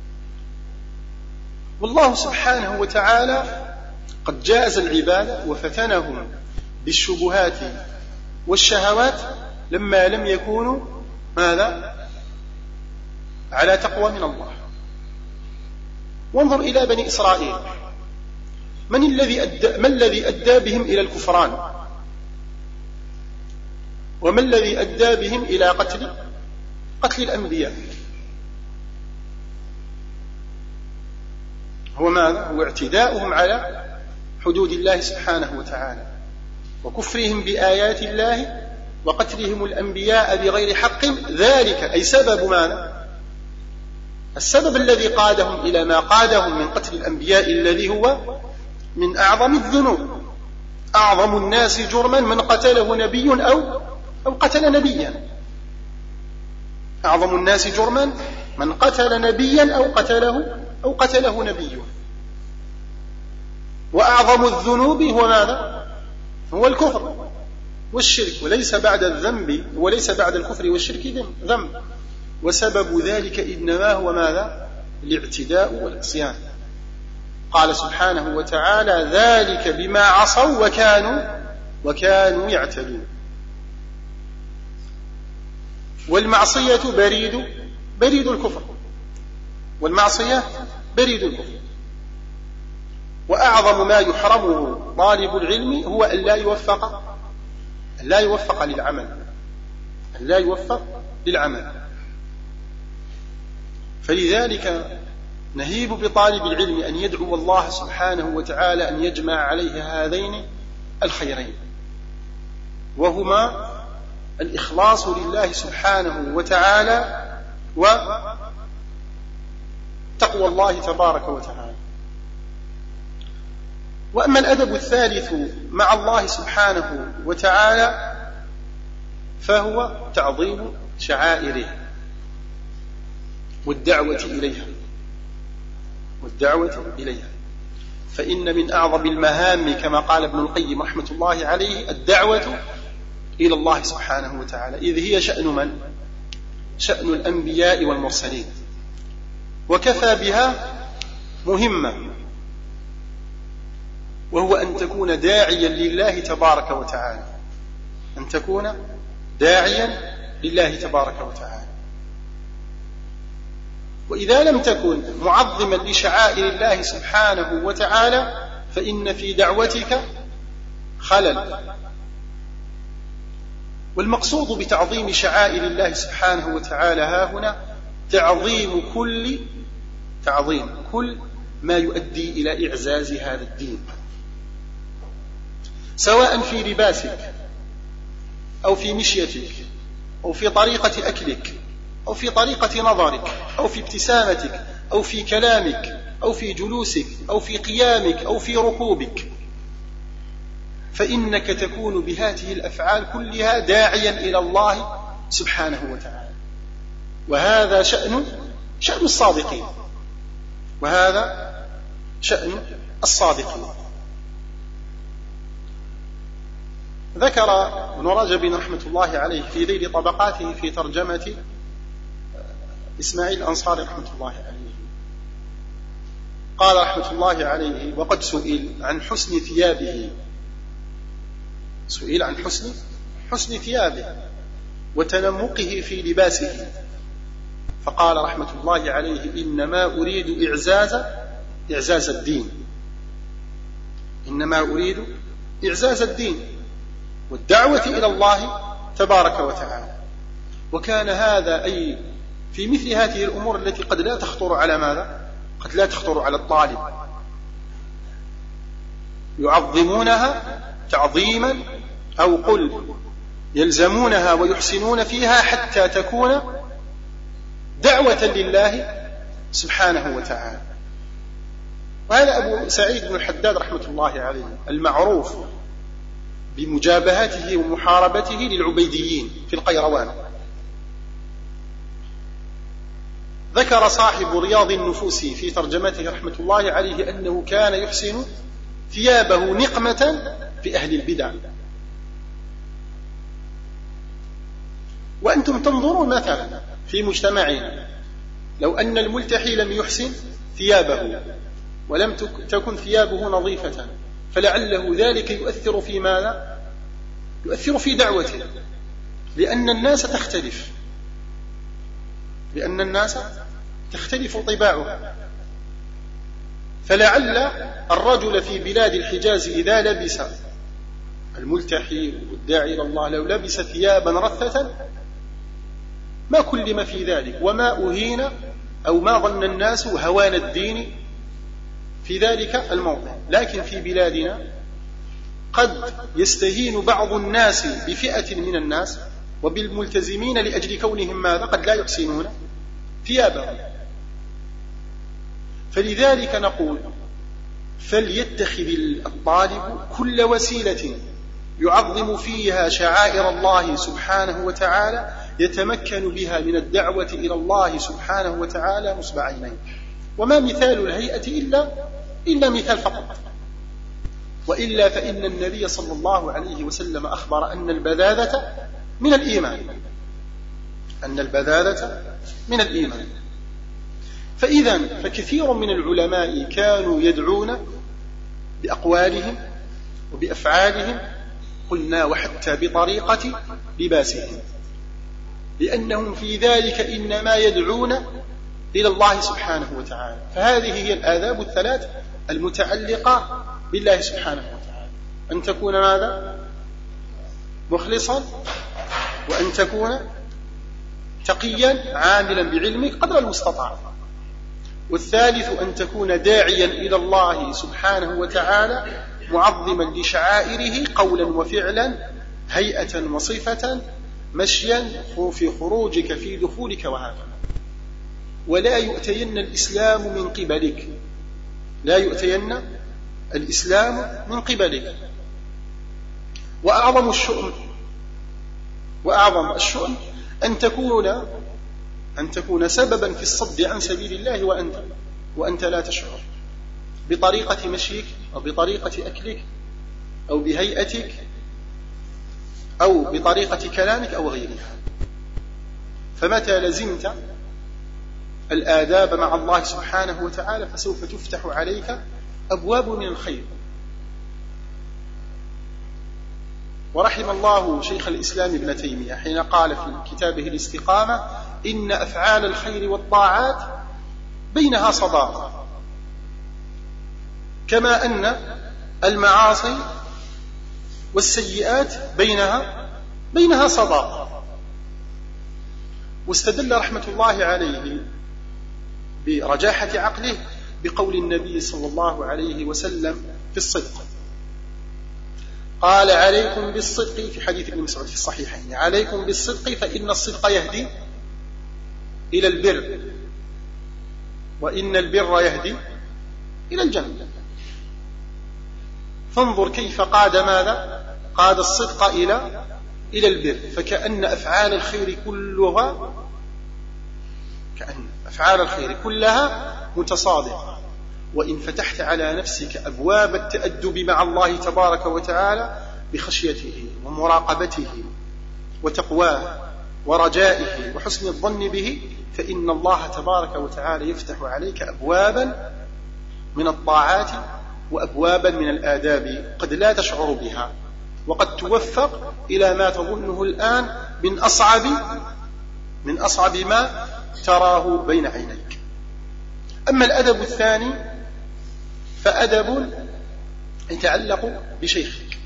والله سبحانه وتعالى قد جاز العباد وفتنهم بالشبهات والشهوات لما لم يكونوا ماذا على تقوى من الله. وانظر إلى بني إسرائيل، ما الذي أدى بهم إلى الكفران؟ وما الذي أدى بهم إلى قتل الأنبياء؟ هو ماذا؟ هو اعتداؤهم على حدود الله سبحانه وتعالى، وكفرهم بآيات الله، وقتلهم الأنبياء بغير حق. ذلك أي سبب ماذا؟ السبب الذي قادهم إلى ما قادهم من قتل الأنبياء، الذي هو من أعظم الذنوب. أعظم الناس جرما من قتله نبي أو قتل نبيا. أعظم الناس جرما من قتل نبيا أو قتله نبي. وأعظم الذنوب هو ماذا؟ هو الكفر والشرك، وليس بعد الكفر والشرك ذنب. وسبب ذلك إنما هو ماذا؟ الاعتداء والعصيان. قال سبحانه وتعالى: ذلك بما عصوا وكانوا يعتدون. والمعصية بريد الكفر، والمعصية بريد الكفر. وأعظم ما يحرمه طالب العلم هو أن لا يوفق للعمل. فلذلك نهيب بطالب العلم أن يدعو الله سبحانه وتعالى أن يجمع عليه هذين الخيرين، وهما الإخلاص لله سبحانه وتعالى وتقوى الله تبارك وتعالى. وأما الأدب الثالث مع الله سبحانه وتعالى فهو تعظيم شعائره والدعوة إليها. فإن من أعظم المهام كما قال ابن القيم رحمة الله عليه الدعوة إلى الله سبحانه وتعالى، إذ هي شأن الأنبياء والمرسلين. وكفى بها مهمة، وهو أن تكون داعيا لله تبارك وتعالى، وإذا لم تكن معظما لشعائر الله سبحانه وتعالى فإن في دعوتك خلل. والمقصود بتعظيم شعائر الله سبحانه وتعالى ها هنا تعظيم كل ما يؤدي إلى إعزاز هذا الدين، سواء في لباسك أو في مشيتك أو في طريقة أكلك أو في طريقة نظرك أو في ابتسامتك أو في كلامك أو في جلوسك أو في قيامك أو في ركوبك، فإنك تكون بهذه الأفعال كلها داعيا إلى الله سبحانه وتعالى. وهذا شأن الصادقين، وهذا شأن الصادقين. ذكر ابن رجب رحمة الله عليه في ذيل طبقاته في ترجمة إسماعيل الأنصاري رحمة الله عليه، قال رحمة الله عليه: وقد سئل عن حسن ثيابه، سئل عن حسن ثيابه وتنمقه في لباسه، فقال رحمة الله عليه: إنما أريد إعزاز الدين، إنما أريد إعزاز الدين والدعوة إلى الله تبارك وتعالى. وكان هذا أي في مثل هذه الأمور التي قد لا تخطر على ماذا؟ قد لا تخطر على الطالب، يعظمونها تعظيما، أو قل يلزمونها ويحسنون فيها حتى تكون دعوة لله سبحانه وتعالى. وهذا أبو سعيد بن الحداد رحمة الله عليه المعروف بمجابهته ومحاربته للعبيديين في القيروان. ذكر صاحب رياض النفوس في ترجمته رحمة الله عليه أنه كان يحسن ثيابه نقمة في أهل البدع. وأنتم تنظرون مثلا في مجتمعنا، لو أن الملتحي لم يحسن ثيابه ولم تكن ثيابه نظيفة، فلعله ذلك يؤثر في ماذا؟ يؤثر في دعوته، لأن الناس تختلف، لأن الناس تختلف طباعها. فلعل الرجل في بلاد الحجاز إذا لبس، الملتحي والداعي إلى الله لو لبس ثيابا رثة ما كلم في ذلك، وما أهين أو ما ظن الناس هوان الدين في ذلك الموضع. لكن في بلادنا قد يستهين بعض الناس بفئة من الناس وبالملتزمين لأجل كونهم ماذا؟ قد لا يحسنون ثيابهم. فلذلك نقول: فليتخذ الطالب كل وسيلة يعظم فيها شعائر الله سبحانه وتعالى يتمكن بها من الدعوة إلى الله سبحانه وتعالى نصب عينيه. وما مثال الهيئة إلا مثال فقط، وإلا فإن النبي صلى الله عليه وسلم أخبر أن البذاذة من الإيمان، أن البذاذة من الإيمان. فإذا فكثير من العلماء كانوا يدعون بأقوالهم وبأفعالهم، قلنا وحتى بطريقة لباسهم، لأنهم في ذلك إنما يدعون إلى الله سبحانه وتعالى. فهذه هي الآداب الثلاث المتعلقة بالله سبحانه وتعالى: أن تكون ماذا؟ مخلصا، وأن تكون تقيا عاملا بعلمك قدر المستطاع، والثالث أن تكون داعيا إلى الله سبحانه وتعالى معظما لشعائره قولا وفعلا، هيئة وصفة، مشيا في خروجك في دخولك وهكذا. ولا يؤتين الإسلام من قبلك، لا يؤتين الإسلام من قبلك. وأعظم الشؤم أن تكون سببا في الصد عن سبيل الله وأنت لا تشعر، بطريقة مشيك أو بطريقة أكلك أو بهيئتك أو بطريقة كلامك أو غيرها. فمتى لزمت الآداب مع الله سبحانه وتعالى فسوف تفتح عليك أبواب من الخير. ورحم الله شيخ الإسلام ابن تيمية حين قال في كتابه الاستقامة: إن أفعال الخير والطاعات بينها صداقة، كما أن المعاصي والسيئات بينها صداقة. واستدل رحمة الله عليه برجاحة عقله بقول النبي صلى الله عليه وسلم في الصدق، قال: عليكم بالصدق، في حديث ابن مسعود في الصحيحين: عليكم بالصدق فإن الصدق يهدي إلى البر، وإن البر يهدي إلى الجنة. فانظر كيف قاد ماذا؟ قاد الصدق إلى البر، فكأن أفعال الخير كلها متصادقة. وإن فتحت على نفسك أبواب التأدب مع الله تبارك وتعالى بخشيته ومراقبته وتقواه ورجائه وحسن الظن به، فإن الله تبارك وتعالى يفتح عليك أبوابا من الطاعات وأبوابا من الآداب قد لا تشعر بها، وقد توفق إلى ما تظنه الآن من أصعب ما تراه بين عينيك. أما الأدب الثاني فأدب يتعلق بشيخك.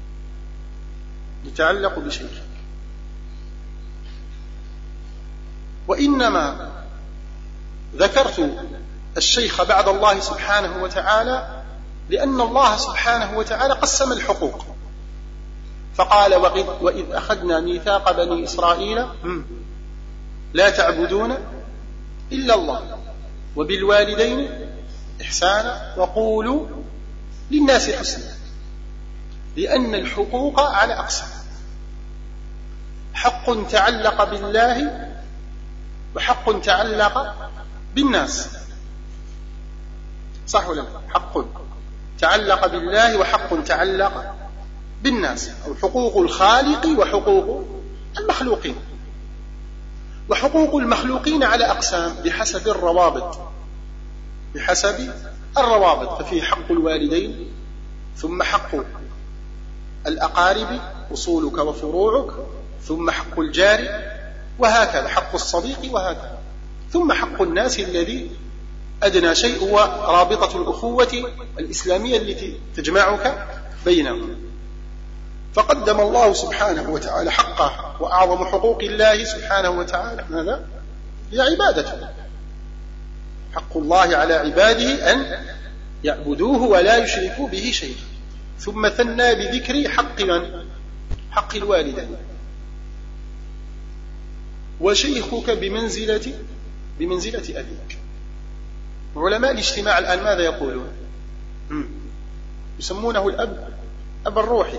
وإنما ذكرت الشيخ بعد الله سبحانه وتعالى لأن الله سبحانه وتعالى قسم الحقوق، فقال: وإذ أخذنا ميثاق بني إسرائيل لا تعبدون إلا الله وبالوالدين إحسانا وقولوا للناس حسنا. لأن الحقوق على أقسام: حق تعلق بالله وحق تعلق بالناس، صح ولا لا؟ حق تعلق بالله وحق تعلق بالناس، أو حقوق الخالق وحقوق المخلوقين. وحقوق المخلوقين على أقسام بحسب الروابط، ففيه حق الوالدين، ثم حق الأقارب أصولك وفروعك، ثم حق الجار، وهكذا حق الصديق، وهكذا ثم حق الناس الذي أدنى شيء هو رابطة الأخوة الإسلامية التي تجمعك بينهم. فقدم الله سبحانه وتعالى حقه، وأعظم حقوق الله سبحانه وتعالى ماذا؟ هي عبادته. حق الله على عباده أن يعبدوه ولا يشركوا به شيئا، ثم ثنى بذكر حق الوالدين. وشيخك بمنزلة أبيك. علماء الاجتماع الآن ماذا يقولون؟ يسمونه الأب الروحي،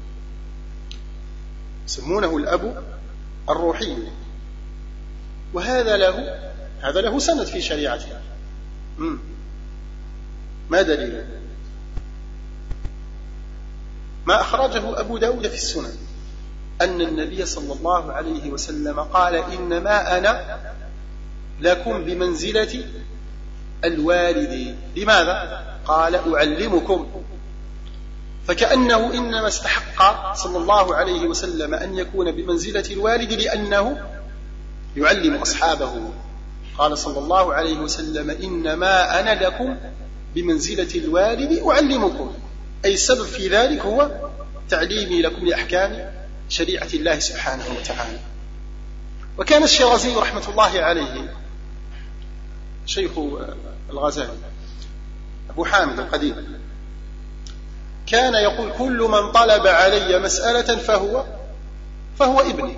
يسمونه الأب الروحي، وهذا له سند في شريعتنا. ما دليل؟ ما أخرجه أبو داود في السنن أن النبي صلى الله عليه وسلم قال: إنما أنا لكم بمنزلة الوالد. لماذا؟ قال: أعلمكم. فكأنه إنما استحق صلى الله عليه وسلم أن يكون بمنزلة الوالد لأنه يعلم أصحابه. قال صلى الله عليه وسلم: إنما أنا لكم بمنزلة الوالد أعلمكم، أي السبب في ذلك هو تعليمي لكم لأحكام شريعة الله سبحانه وتعالى. وكان الشيرازي رحمة الله عليه شيخ الغزالي أبو حامد القديم كان يقول: كل من طلب علي مسألة فهو ابني.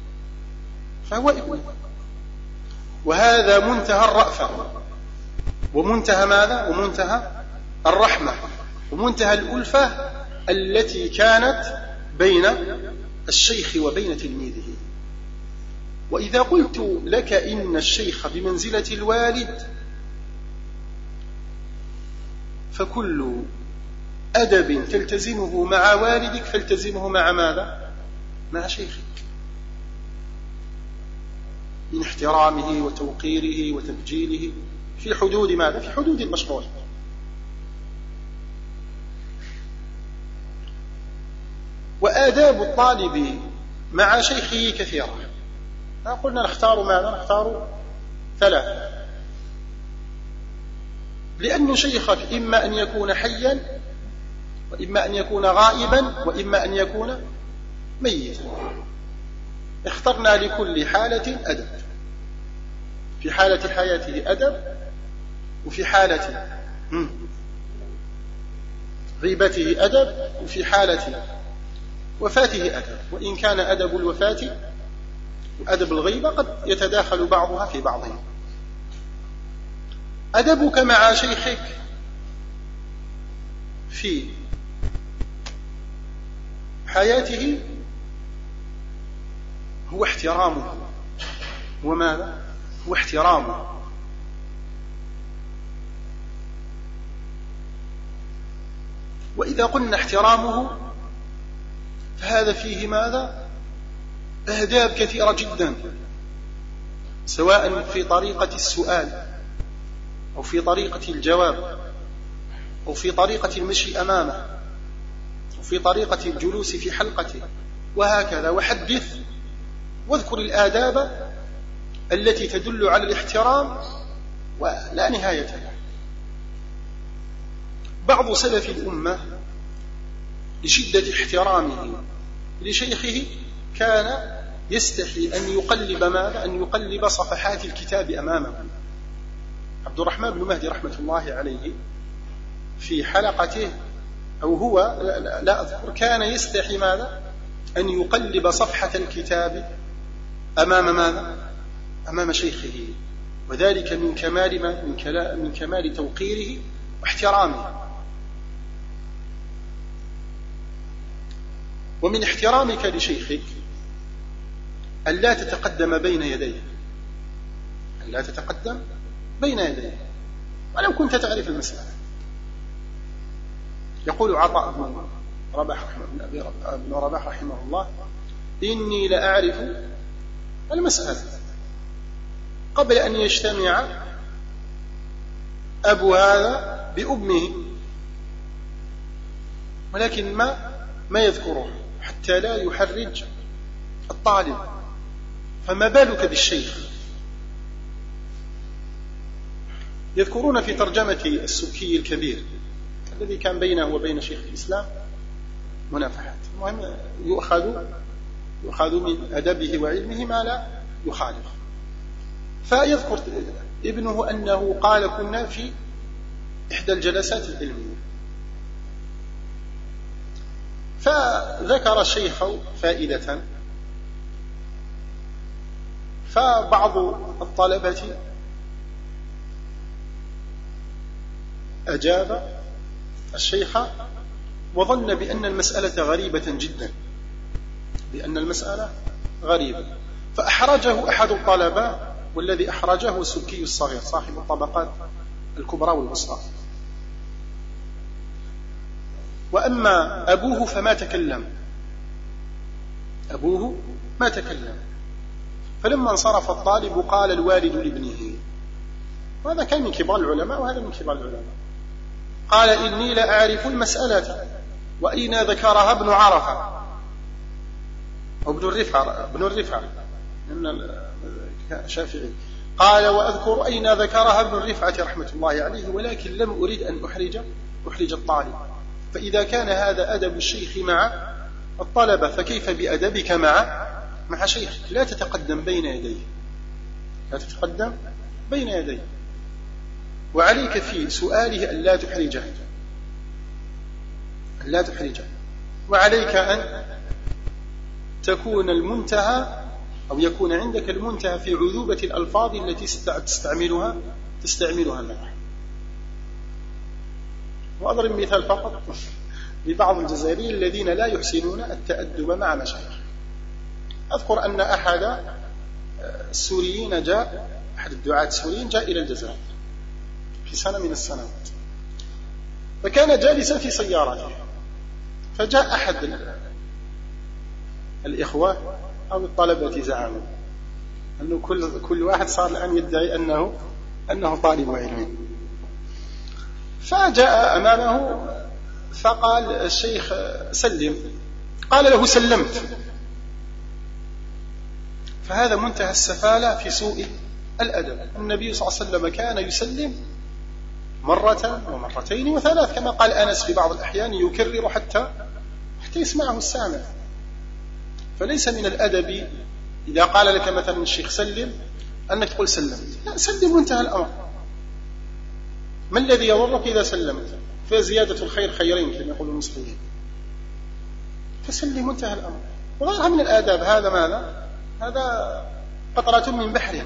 وهذا منتهى الرأفة، ومنتهى ماذا؟ ومنتهى الرحمة، ومنتهى الألفة التي كانت بين الشيخ وبين تلميذه. وإذا قلت لك إن الشيخ بمنزلة الوالد، فكل أدب تلتزمه مع والدك فالتزمه مع ماذا؟ مع شيخك، من احترامه وتوقيره وتبجيله في حدود ماذا؟ في حدود المشروع. وآداب الطالب مع شيخه كثيرة. قلنا نختار ماذا؟ نختار 3، لأن شيخك إما أن يكون حيا، وإما أن يكون غائبا، وإما أن يكون ميتا. اخترنا لكل حالة أدب. في حالة حياته أدب، وفي حالة غيبته أدب، وفي حالة وفاته أدب. وإن كان أدب الوفاة وأدب الغيبة قد يتداخل بعضها في بعضهم. أدبك مع شيخك في حياته هو احترامه. وماذا؟ هو احترامه. وإذا قلنا احترامه فهذا فيه ماذا؟ آداب كثيرة جدا، سواء في طريقة السؤال أو في طريقة الجواب أو في طريقة المشي أمامه أو في طريقة الجلوس في حلقته وهكذا. وحدث واذكر الآداب التي تدل على الاحترام ولا نهاية لها. بعض سلف الأمة لشدة احترامه لشيخه كان يستحي أن يقلب ماذا؟ أن يقلب صفحات الكتاب أمامه. عبد الرحمن بن مهدي رحمة الله عليه في حلقته أو هو لا أذكر كان يستحي ماذا؟ أن يقلب صفحة الكتاب أمام ماذا؟ أمام شيخه، وذلك من كمال توقيره واحترامه. ومن احترامك لشيخك ألا تتقدم بين يديه، ألا تتقدم بين يديه ولو كنت تعرف المسألة. يقول عطاء بن رباح رحمه الله: إني لأعرف المسألة قبل أن يجتمع أبو هذا بأمه، ولكن ما يذكره حتى لا يحرج الطالب، فما بالك بالشيخ؟ يذكرون في ترجمة السبكي الكبير الذي كان بينه وبين شيخ الإسلام منافحات، المهم يؤخذ من أدبه وعلمه ما لا يخالف. فيذكر ابنه أنه قال: كنا في إحدى الجلسات العلمية، فذكر الشيخ فائدة، فبعض الطلبة أجاب الشيخ وظن بأن المسألة غريبة جدا، بأن المسألة غريبة، فأحرجه أحد الطلبة، والذي أحرجه السبكي الصغير صاحب الطبقات الكبرى والوسطى. وأما أبوه فما تكلم، أبوه ما تكلم. فلما انصرف الطالب قال الوالد لابنه، وهذا كان من كبار العلماء وهذا من كبار العلماء، قال: إني لأعرف المسألة وأين ذكرها ابن عرفة أو ابن الرفعة شافعي، قال: وأذكر أين ذكرها ابن الرفعة رحمة الله عليه، ولكن لم أريد أن أحرج الطالب، فإذا كان هذا أدب الشيخ مع الطلبة فكيف بأدبك مع شيخ؟ لا تتقدم بين يديه، لا تتقدم بين يديه، وعليك في سؤاله أن لا تحرجه، وعليك أن تكون المنتهى أو يكون عندك المنتهى في عذوبة الألفاظ التي تستعملها معه. وأضرب مثال فقط لبعض الجزائريين الذين لا يحسنون التأدب مع مشايخ. أذكر أن أحد السوريين أحد الدعاة السوريين جاء إلى الجزائر في سنة من السنوات، فكان جالسا في سيارته، فجاء أحد الإخوة أو الطلبة زعموا أنه كل واحد صار الآن يدعي أنه طالب علم، فجاء أمامه فقال الشيخ: سلم. قال له: سلمت. فهذا منتهى السفالة في سوء الأدب. النبي صلى الله عليه وسلم كان يسلم مرة ومرتين وثلاث، كما قال أنس في بعض الأحيان يكرر حتى يسمعه السامع. فليس من الأدب إذا قال لك مثلا الشيخ سلم أنك تقول سلمت، لا، سلم وانتهى الأمر. ما الذي يضرك إذا سلمت؟ فزيادة الخير خيرين كما يقول المصريين، فسلم وانتهى الأمر. وغيرها من الآداب. هذا ماذا؟ هذا قطرة من بحر.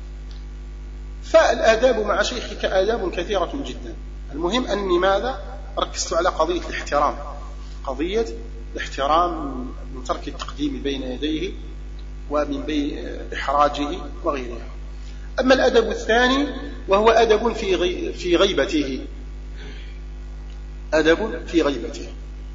فالآداب مع شيخك آداب كثيرة جدا. المهم أني ماذا؟ ركزت على قضية الاحترام، قضية الاحترام من ترك التقديم بين يديه ومن إحراجه وغيرها. أما الأدب الثاني وهو أدب في غيبته، أدب في غيبته،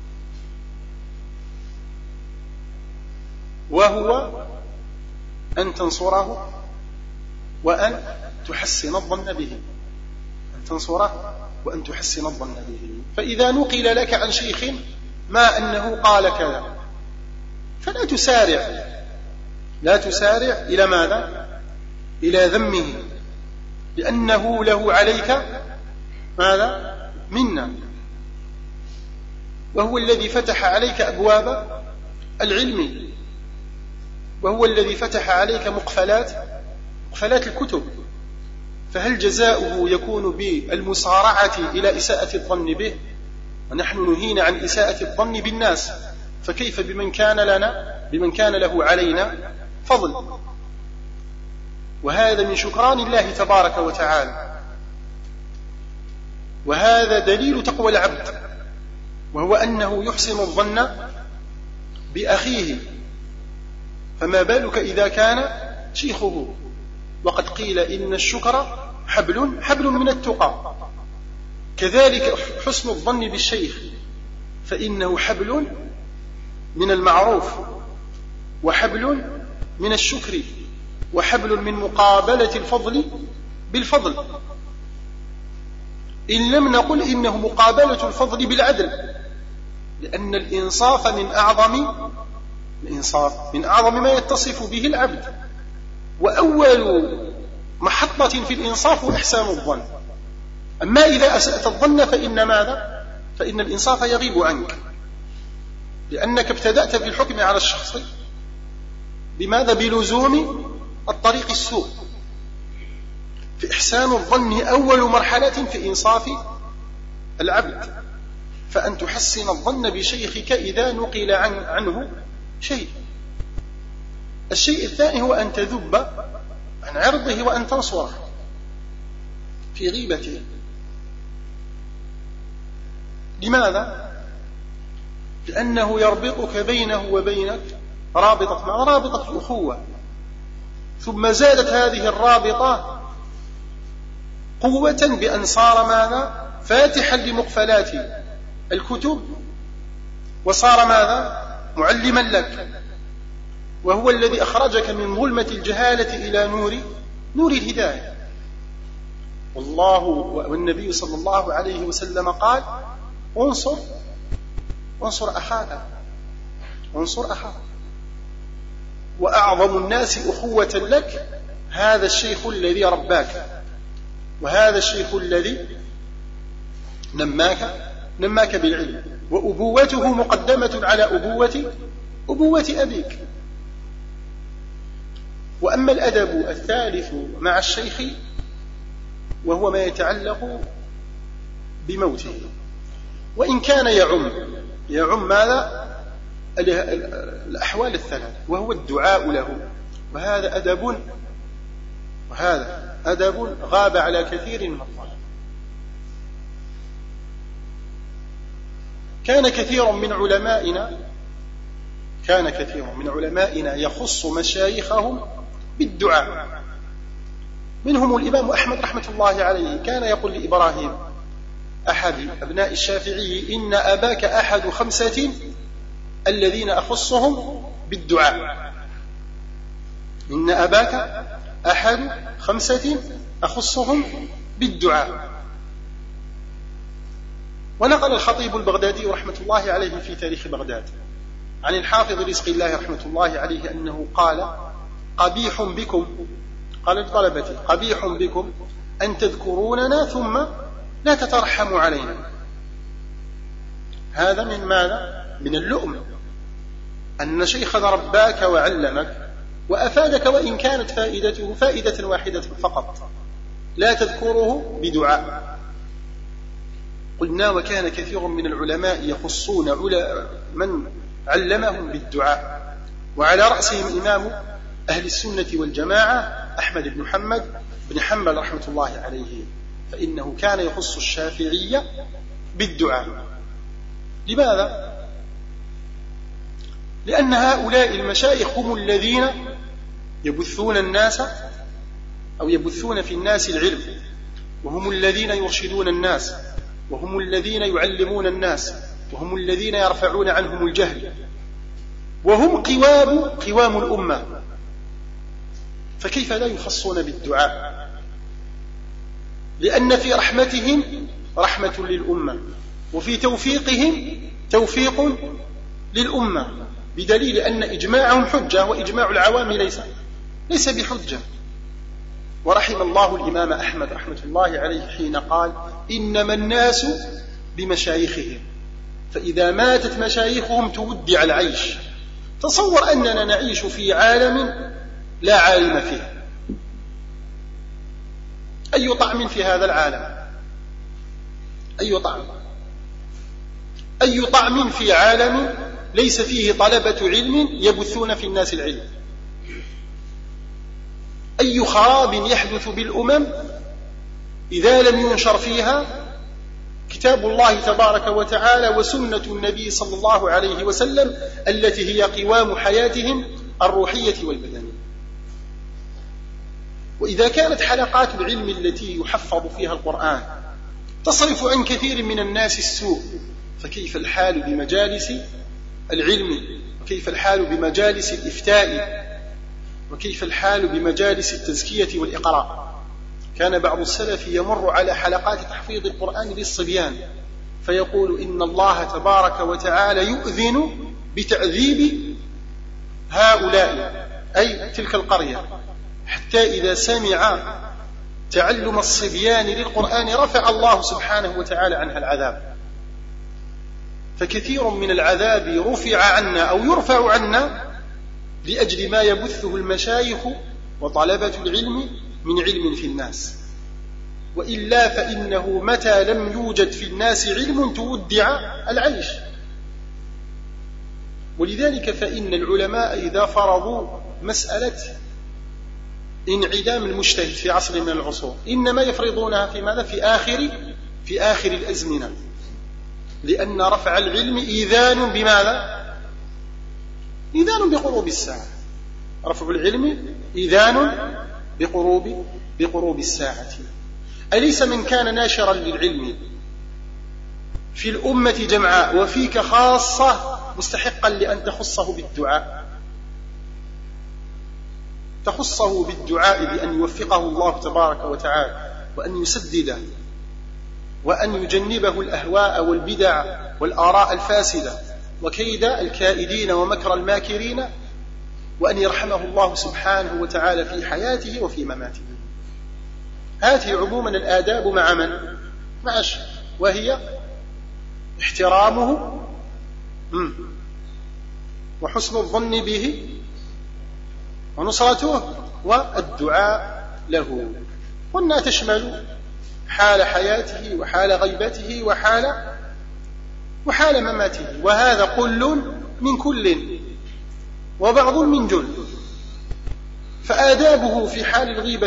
وهو أن تنصره وأن تحسن الظن به، أن تنصره وأن تحسن الظن به. فإذا نقل لك عن شيخ ما أنه قال كذا فلا تسارع، لا تسارع إلى ماذا؟ إلى ذمه، لأنه له عليك ماذا؟ منا، وهو الذي فتح عليك أبواب العلم، وهو الذي فتح عليك مقفلات الكتب. فهل جزاؤه يكون بالمسارعة إلى إساءة الظن به؟ ونحن نهينا عن إساءة الظن بالناس، فكيف بمن كان له علينا فضل؟ وهذا من شكران الله تبارك وتعالى، وهذا دليل تقوى العبد، وهو أنه يحسن الظن بأخيه، فما بالك إذا كان شيخه؟ وقد قيل إن الشكر حبل من التقى، كذلك حسن الظن بالشيخ، فإنه حبل من المعروف، وحبل من الشكر، وحبل من مقابلة الفضل بالفضل، إن لم نقل إنه مقابلة الفضل بالعدل، لأن الإنصاف من أعظم ما يتصف به العبد، وأول محطة في الإنصاف إحسان الظن. أما إذا أسأت الظن فإن ماذا؟ فإن الإنصاف يغيب عنك، لأنك ابتدأت بالحكم على الشخص بماذا؟ بلزوم الطريق السوء. فإحسان الظن أول مرحلة في إنصاف العبد، فأن تحسن الظن بشيخك إذا نقل عنه شيء. الشيء الثاني هو أن تذب عن عرضه وأن تنصره في غيبته. لماذا؟ لأنه يربطك بينه وبينك رابطة الأخوة، ثم زادت هذه الرابطة قوة بأن صار ماذا؟ فاتحا لمقفلات الكتب، وصار ماذا؟ معلما لك، وهو الذي أخرجك من ظلمة الجهالة إلى نور الهداية. والنبي صلى الله عليه وسلم قال: انصر أخاك، وأعظم الناس أخوة لك هذا الشيخ الذي رباك، وهذا الشيخ الذي نماك بالعلم، وأبوته مقدمة على أبوة أبيك. وأما الأدب الثالث مع الشيخ وهو ما يتعلق بموته، وإن كان يعم ماذا؟ الأحوال الثلاث، وهو الدعاء له، وهذا أدب غاب على كثير من الطلبة. كان كثير من علمائنا يخص مشايخهم بالدعاء، منهم الإمام أحمد رحمة الله عليه، كان يقول لإبراهيم أحد أبناء الشافعي: إن أباك أحد 5 الذين أخصهم بالدعاء، إن أباك أحد 5 أخصهم بالدعاء. ونقل الخطيب البغدادي رحمة الله عليه في تاريخ بغداد عن الحافظ رزق الله رحمة الله عليه أنه قال: قبيح بكم، قال لطلبته: قبيح بكم أن تذكروننا ثم لا تترحموا علينا. هذا من ماذا؟ من اللؤم، أن شيخا رباك وعلمك وأفادك، وإن كانت فائدته فائدة واحدة فقط، لا تذكره بدعاء. قلنا: وكان كثير من العلماء يخصون من علمهم بالدعاء، وعلى رأسهم إمام أهل السنة والجماعة أحمد بن محمد بن حنبل رحمة الله عليه، فإنه كان يخص الشافعية بالدعاء. لماذا؟ لأن هؤلاء المشايخ هم الذين يبثون الناس أو يبثون في الناس العلم، وهم الذين يرشدون الناس، وهم الذين يعلمون الناس، وهم الذين يرفعون عنهم الجهل، وهم قوام الأمة، فكيف لا يخصون بالدعاء؟ لأن في رحمتهم رحمة للأمة، وفي توفيقهم توفيق للأمة، بدليل أن إجماعهم حجة وإجماع العوام ليس بحجة. ورحم الله الإمام أحمد رحمة الله عليه حين قال: إنما الناس بمشايخهم، فإذا ماتت مشايخهم تودع العيش. تصور أننا نعيش في عالم لا عالم فيه، أي طعم في هذا العالم؟ أي طعم في عالم ليس فيه طلبة علم يبثون في الناس العلم؟ أي خراب يحدث بالأمم إذا لم ينشر فيها كتاب الله تبارك وتعالى وسنة النبي صلى الله عليه وسلم التي هي قوام حياتهم الروحية والبدنية. وإذا كانت حلقات العلم التي يحفظ فيها القرآن تصرف عن كثير من الناس السوء، فكيف الحال بمجالس العلم؟ وكيف الحال بمجالس الإفتاء؟ وكيف الحال بمجالس التزكية والإقراء؟ كان بعض السلف يمر على حلقات تحفيظ القرآن للصبيان فيقول: إن الله تبارك وتعالى يؤذن بتعذيب هؤلاء، أي تلك القرية، حتى إذا سمع تعلم الصبيان للقرآن رفع الله سبحانه وتعالى عنها العذاب. فكثير من العذاب رفع عنا أو يرفع عنا لأجل ما يبثه المشايخ وطلبة العلم من علم في الناس، وإلا فإنه متى لم يوجد في الناس علم تودع العيش. ولذلك فإن العلماء إذا فرضوا مسألة انعدام المجتهد في عصر من العصور إنما يفرضونها في ماذا؟ في آخر الأزمنة، لأن رفع العلم إيذان بماذا؟ إيذان بقروب الساعة. رفع العلم إيذان بقروب الساعة. أليس من كان ناشرا للعلم في الأمة جمعاء وفيك خاصة مستحقا لأن تخصه بالدعاء؟ تخصه بالدعاء بأن يوفقه الله تبارك وتعالى، وأن يسدده، وأن يجنبه الأهواء والبدع والآراء الفاسدة وكيد الكائدين ومكر الماكرين، وأن يرحمه الله سبحانه وتعالى في حياته وفي مماته. هذه عموما الآداب مع من؟ مع الشيخ، وهي احترامه وحسن الظن به ونصرته والدعاء له، وأنها تشمل حال حياته وحال غيبته وحال مماته، وهذا قل من كل وبعض من جل. فآدابه في حال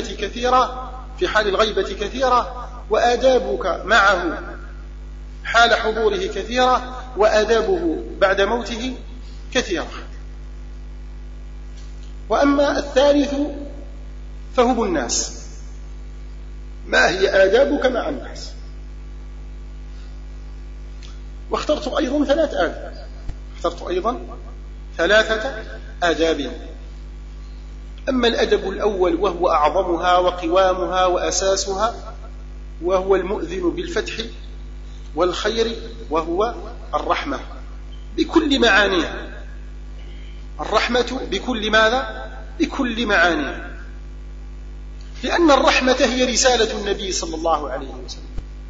الغيبة كثيرة، وآدابك معه حال حضوره كثيرة، وآدابه بعد موته كثيرة. وأما الثالث فهم الناس. ما هي آدابك مع الناس؟ واخترت أيضا ثلاثة آداب. أما الأدب الأول وهو أعظمها وقوامها وأساسها، وهو المؤذن بالفتح والخير، وهو الرحمة بكل معانيها. الرحمة بكل ماذا؟ بكل معانيها، لأن الرحمة هي رسالة النبي صلى الله عليه وسلم،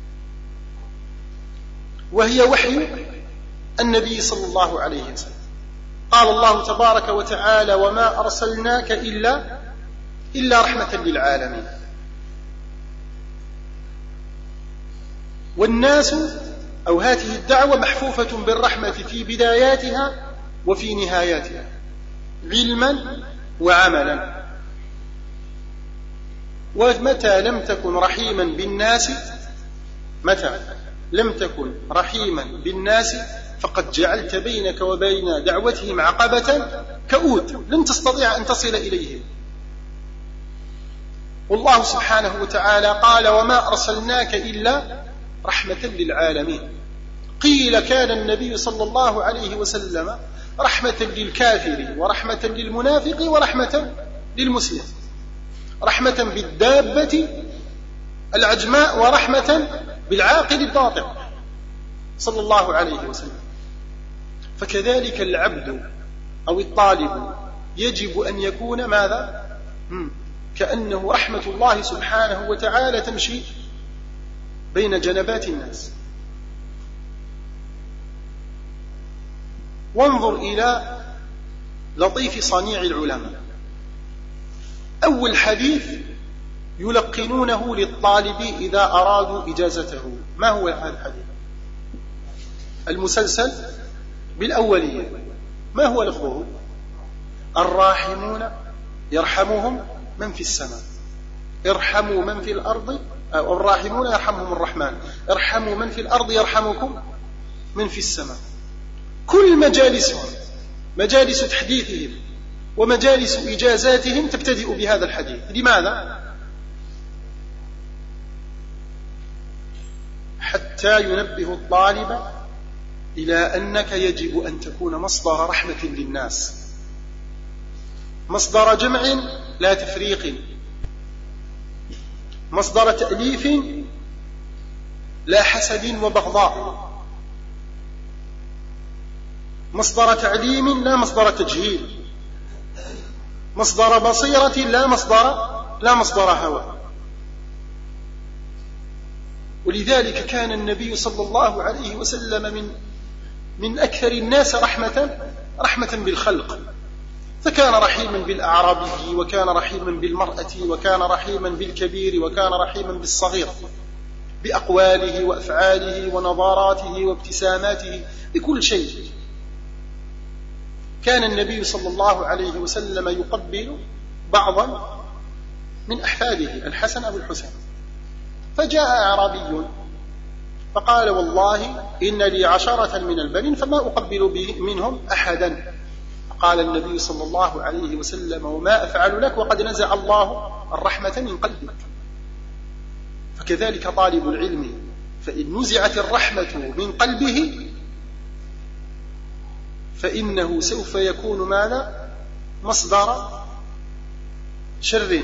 وهي وحي النبي صلى الله عليه وسلم. قال الله تبارك وتعالى: وما أرسلناك إلا رحمة للعالمين. والناس أو هذه الدعوة محفوفة بالرحمة في بداياتها وفي نهاياتها، علما وعملا. ومتى لم تكن رحيما بالناس فقد جعلت بينك وبين دعوتهم عقبة كؤود، لن تستطيع أن تصل إليهم. والله سبحانه وتعالى قال وما أرسلناك إلا رحمة للعالمين. قيل كان النبي صلى الله عليه وسلم رحمة للكافر ورحمة للمنافق ورحمة للمسلم، رحمة بالدابة العجماء ورحمة بالعاقل الناطق صلى الله عليه وسلم. فكذلك العبد أو الطالب يجب أن يكون ماذا؟ كأنه رحمة الله سبحانه وتعالى تمشي بين جنبات الناس. وانظر إلى لطيف صنيع العلماء. أول حديث يلقنونه للطالب إذا أرادوا إجازته، ما هو هذا الحديث؟ المسلسل بالأولية، ما هو لفظه؟ الراحمون يرحمهم من في السماء، ارحموا من في الأرض، أو الراحمون يرحمهم الرحمن، ارحموا من في الأرض يرحمكم من في السماء. كل مجالسهم، مجالس تحديثهم ومجالس إجازاتهم تبتدئ بهذا الحديث. لماذا؟ حتى ينبه الطالب إلى أنك يجب أن تكون مصدر رحمة للناس، مصدر جمع لا تفريق، مصدر تأليف لا حسد وبغضاء، مصدر تعليم لا مصدر تجهيل، مصدر بصيرة لا مصدر هوى. ولذلك كان النبي صلى الله عليه وسلم من أكثر الناس رحمة بالخلق، فكان رحيما بالأعرابي، وكان رحيما بالمرأة، وكان رحيما بالكبير، وكان رحيما بالصغير، بأقواله وأفعاله ونظاراته وابتساماته، بكل شيء. كان النبي صلى الله عليه وسلم يقبل بعضا من أحفاده الحسن أبو الحسين، فجاء أعرابي فقال والله إن لي 10 من البنين فما أقبل منهم أحدا. قال النبي صلى الله عليه وسلم وما أفعل لك وقد نزع الله الرحمة من قلبك. فكذلك طالب العلم، فإن نزعت الرحمة من قلبه فإنه سوف يكون ماذا؟ مصدر شر.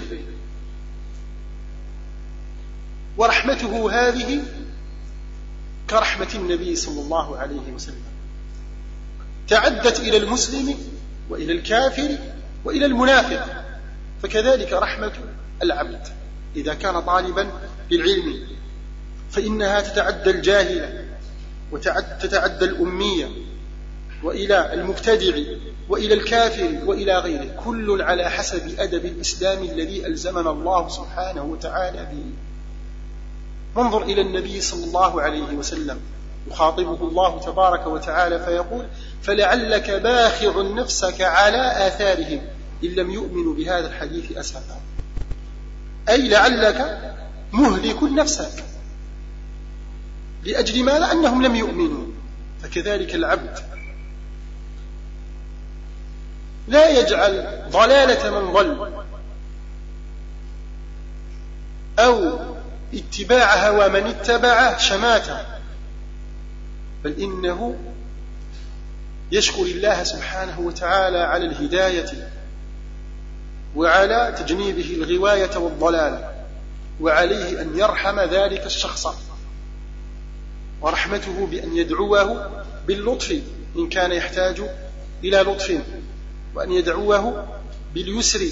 ورحمته هذه كرحمة النبي صلى الله عليه وسلم، تعدت إلى المسلم وإلى الكافر وإلى المنافق. فكذلك رحمة العبد إذا كان طالبا للعلم، فإنها تتعدى الجاهل وتتعدى الأمية وإلى المبتدع وإلى الكافر وإلى غيره، كل على حسب أدب الإسلام الذي ألزمنا الله سبحانه وتعالى به. وانظر إلى النبي صلى الله عليه وسلم يخاطبه الله تبارك وتعالى فيقول فلعلك باخع نفسك على آثارهم إن لم يؤمنوا بهذا الحديث أسفا، أي لعلك مهلك نفسك لأجل ما لأنهم لم يؤمنوا. فكذلك العبد لا يجعل ضلالة من ضل أو اتباع هوى من اتبعه شماتة، بل إنه يشكر الله سبحانه وتعالى على الهداية وعلى تجنيبه الغواية والضلال، وعليه أن يرحم ذلك الشخص، ورحمته بأن يدعوه باللطف إن كان يحتاج إلى لطف، وأن يدعوه باليسر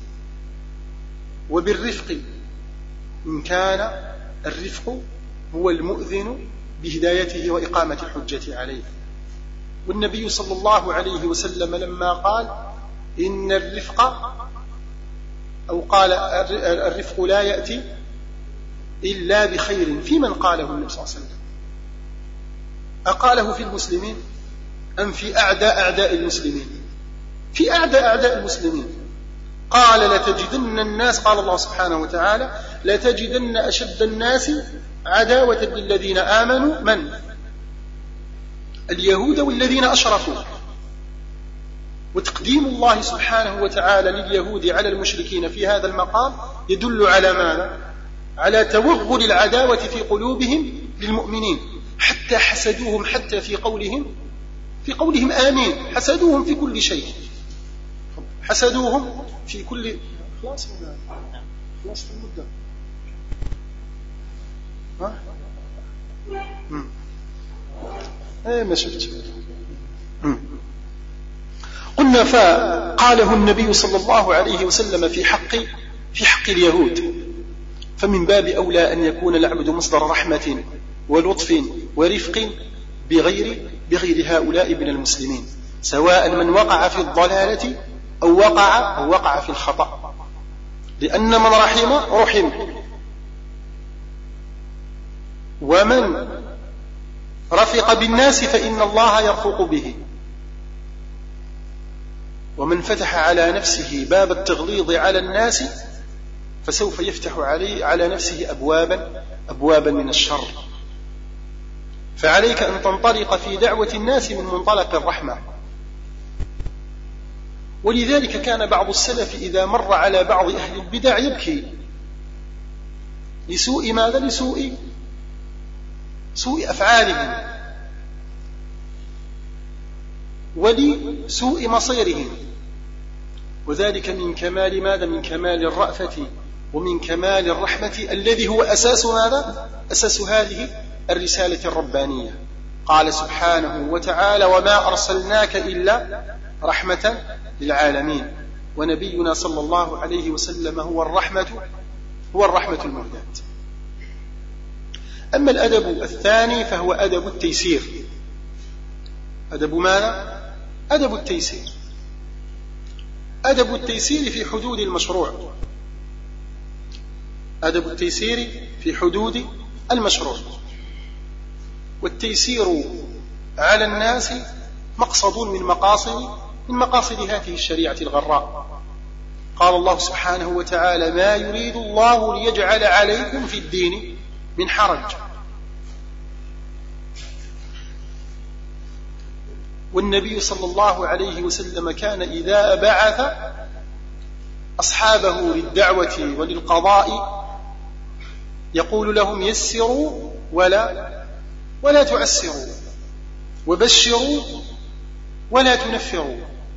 وبالرفق إن كان الرفق هو المؤذن بهدايته وإقامة الحجة عليه. والنبي صلى الله عليه وسلم لما قال إن الرفق، أو قال الرفق لا يأتي إلا بخير، في من قاله النبي صلى الله عليه وسلم؟ أقاله في المسلمين أم في أعداء المسلمين؟ في أعداء المسلمين. قال لتجدن الناس، قال الله سبحانه وتعالى لتجدن أشد الناس عداوة للذين آمنوا من؟ اليهود والذين أشركوا. وتقديم الله سبحانه وتعالى لليهود على المشركين في هذا المقام يدل على ماذا؟ على توغل العداوة في قلوبهم للمؤمنين، حتى حسدوهم حتى في قولهم آمين، حسدوهم في كل شيء، حسدوهم في كل خلاص في المدة ما شفت. قلنا فقاله النبي صلى الله عليه وسلم في حق اليهود، فمن باب أولى أن يكون العبد مصدر رحمة ولطف ورفق بغير هؤلاء من المسلمين، سواء من وقع في الضلالة أو وقع في الخطأ، لأن من رحم، ومن رفق بالناس فإن الله يرفق به، ومن فتح على نفسه باب التغليظ على الناس فسوف يفتح على نفسه أبوابا من الشر. فعليك أن تنطلق في دعوة الناس من منطلق الرحمة. ولذلك كان بعض السلف إذا مر على بعض أهل البدع يبكي لسوء ماذا؟ لسوء أفعالهم ولسوء مصيرهم، وذلك من كمال ماذا؟ من كمال الرأفة ومن كمال الرحمة الذي هو أساس ماذا؟ أساس هذه الرسالة الربانية. قال سبحانه وتعالى: وما أرسلناك إلا رحمة للعالمين. ونبينا صلى الله عليه وسلم هو الرحمة المهداة. أما الأدب الثاني فهو أدب التيسير. أدب ماذا؟ أدب التيسير. أدب التيسير في حدود المشروع. أدب التيسير في حدود المشروع. والتيسير على الناس مقصد من مقاصد هذه الشريعة الغراء. قال الله سبحانه وتعالى: ما يريد الله ليجعل عليكم في الدين من حرج. والنبي صلى الله عليه وسلم كان إذا بعث أصحابه للدعوة وللقضاء يقول لهم: يسروا ولا تعسروا، وبشروا ولا تنفروا.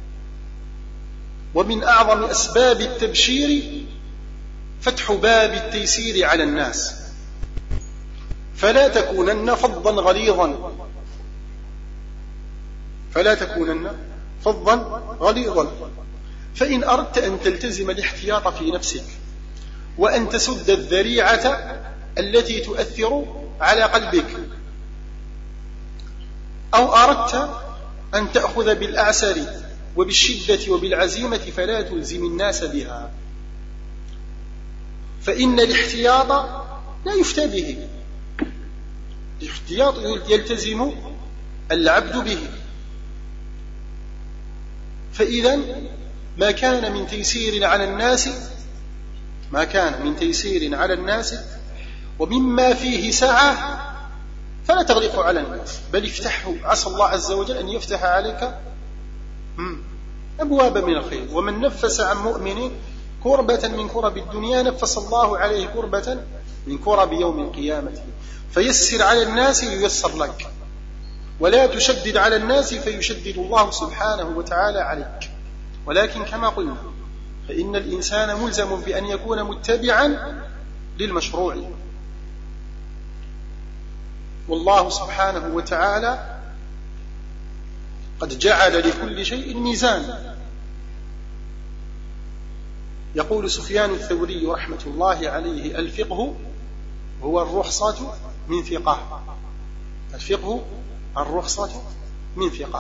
ومن أعظم أسباب التبشير فتح باب التيسير على الناس، فلا تكونن فظا غليظا. فإن أردت أن تلتزم الاحتياط في نفسك وأن تسد الذريعة التي تؤثر على قلبك، أو أردت أن تأخذ بالأعسر وبالشدة وبالعزيمة فلا تلزم الناس بها، فإن الاحتياط لا يفتى به. الاحتياط يلتزم العبد به. فإذا ما كان من تيسير على الناس ومما فيه سعة فلا تغلق على الناس، بل افتحه. عسى الله عز وجل أن يفتح عليك أبواب من الخير. ومن نفس عن مؤمن كربة من كرب الدنيا نفس الله عليه كربة من كرب يوم القيامة. فيسر على الناس ييسر لك، ولا تشدد على الناس فيشدد الله سبحانه وتعالى عليك. ولكن كما قلنا فإن الإنسان ملزم بأن يكون متبعا للمشروع. والله سبحانه وتعالى قد جعل لكل شيء ميزان. يقول سفيان الثوري رحمة الله عليه: الفقه هو الرخصة من فقه. الفقه الرخصة من فقه.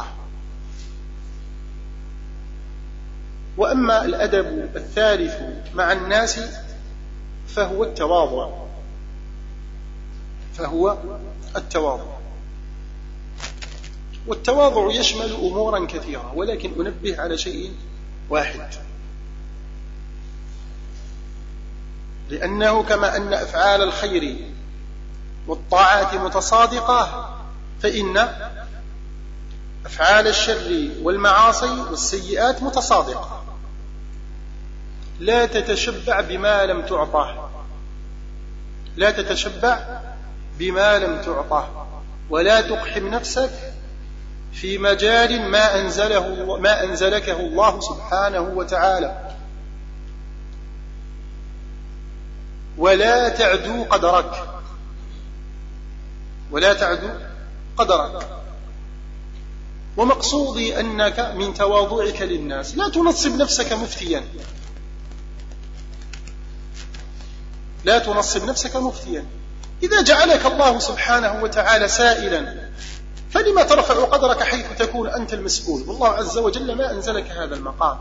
وأما الأدب الثالث مع الناس فهو التواضع. والتواضع يشمل أمورا كثيرة، ولكن أنبه على شيء واحد، لأنه كما أن أفعال الخير والطاعات متصادقة، فإن أفعال الشر والمعاصي والسيئات متصادقة. لا تتشبع بما لم تعطه، لا تتشبع بما لم تعطه، ولا تقحم نفسك في مجال ما أنزلكه الله سبحانه وتعالى، ولا تعدو قدرك، ولا تعدو قدرك. ومقصودي أنك من تواضعك للناس لا تنصب نفسك مفتيا، لا تنصب نفسك مفتيا. إذا جعلك الله سبحانه وتعالى سائلا فلما ترفع قدرك حيث تكون أنت المسؤول، والله عز وجل ما أنزلك هذا المقام.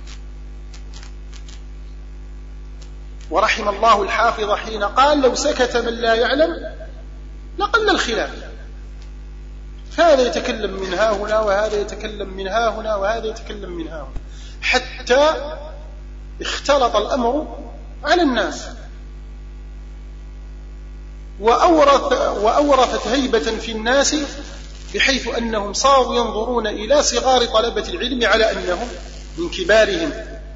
ورحم الله الحافظ حين قال: لو سكت من لا يعلم لقل الخلاف. فهذا يتكلم من ها هنا، وهذا يتكلم من ها هنا، وهذا يتكلم من ها هنا، حتى اختلط الأمر على الناس، وأورثت هيبة في الناس، بحيث أنهم صاروا ينظرون إلى صغار طلبة العلم على أنهم من كبارهم،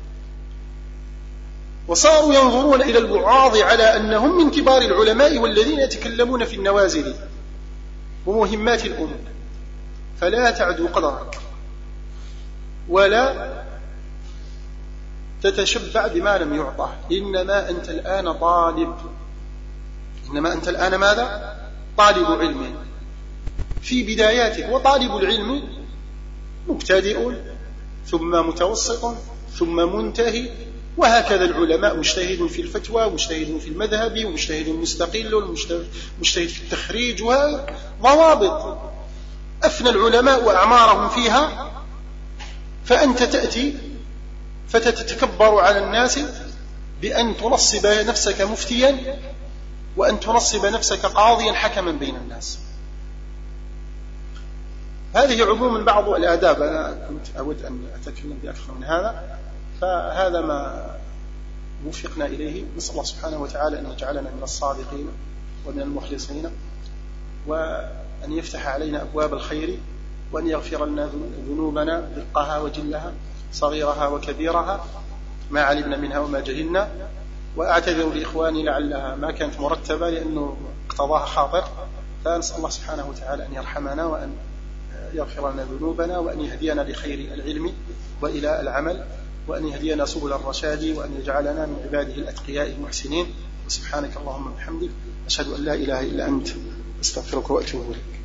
وصاروا ينظرون إلى الوعاظ على أنهم من كبار العلماء والذين يتكلمون في النوازل ومهمات الأمور. فلا تعدو قدرك، ولا تتشبع بما لم يعطه. إنما أنت الآن طالب، إنما أنت الآن ماذا؟ طالب علم في بداياته. وطالب العلم مبتدئ ثم متوسط ثم منتهي، وهكذا العلماء: مجتهد في الفتوى، مجتهد في المذهب، ومجتهد مستقل، مجتهد في التخريج، وضوابط أفنى العلماء أعمارهم فيها. فأنت تأتي فتتكبر على الناس بأن تنصب نفسك مفتيا، وأن تنصب نفسك قاضيا حكما بين الناس. هذه عموما بعض الآداب. أنا كنت أود أن أتكلم بأكثر من هذا، فهذا ما وفقنا إليه. نسأل الله سبحانه وتعالى أن يجعلنا من الصادقين ومن المخلصين، وأن يفتح علينا أبواب الخير، وأن يغفر لنا ذنوبنا دقها وجلها، صغيرها وكبيرها، ما علمنا منها وما جهلنا. وأعتذر لإخواني لعلها ما كانت مرتبة لأنه اقتضاها خاطر. فنسأل الله سبحانه وتعالى أن يرحمنا، وأن يغفر لنا ذنوبنا، وأن يهدينا لخير العلم وإلى العمل، وأن يهدينا سبل الرشاد، وأن يجعلنا من عباده الأتقياء المحسنين. وسبحانك اللهم وبحمدك، أشهد أن لا إله إلا أنت، أستغفرك وأتوب إليك.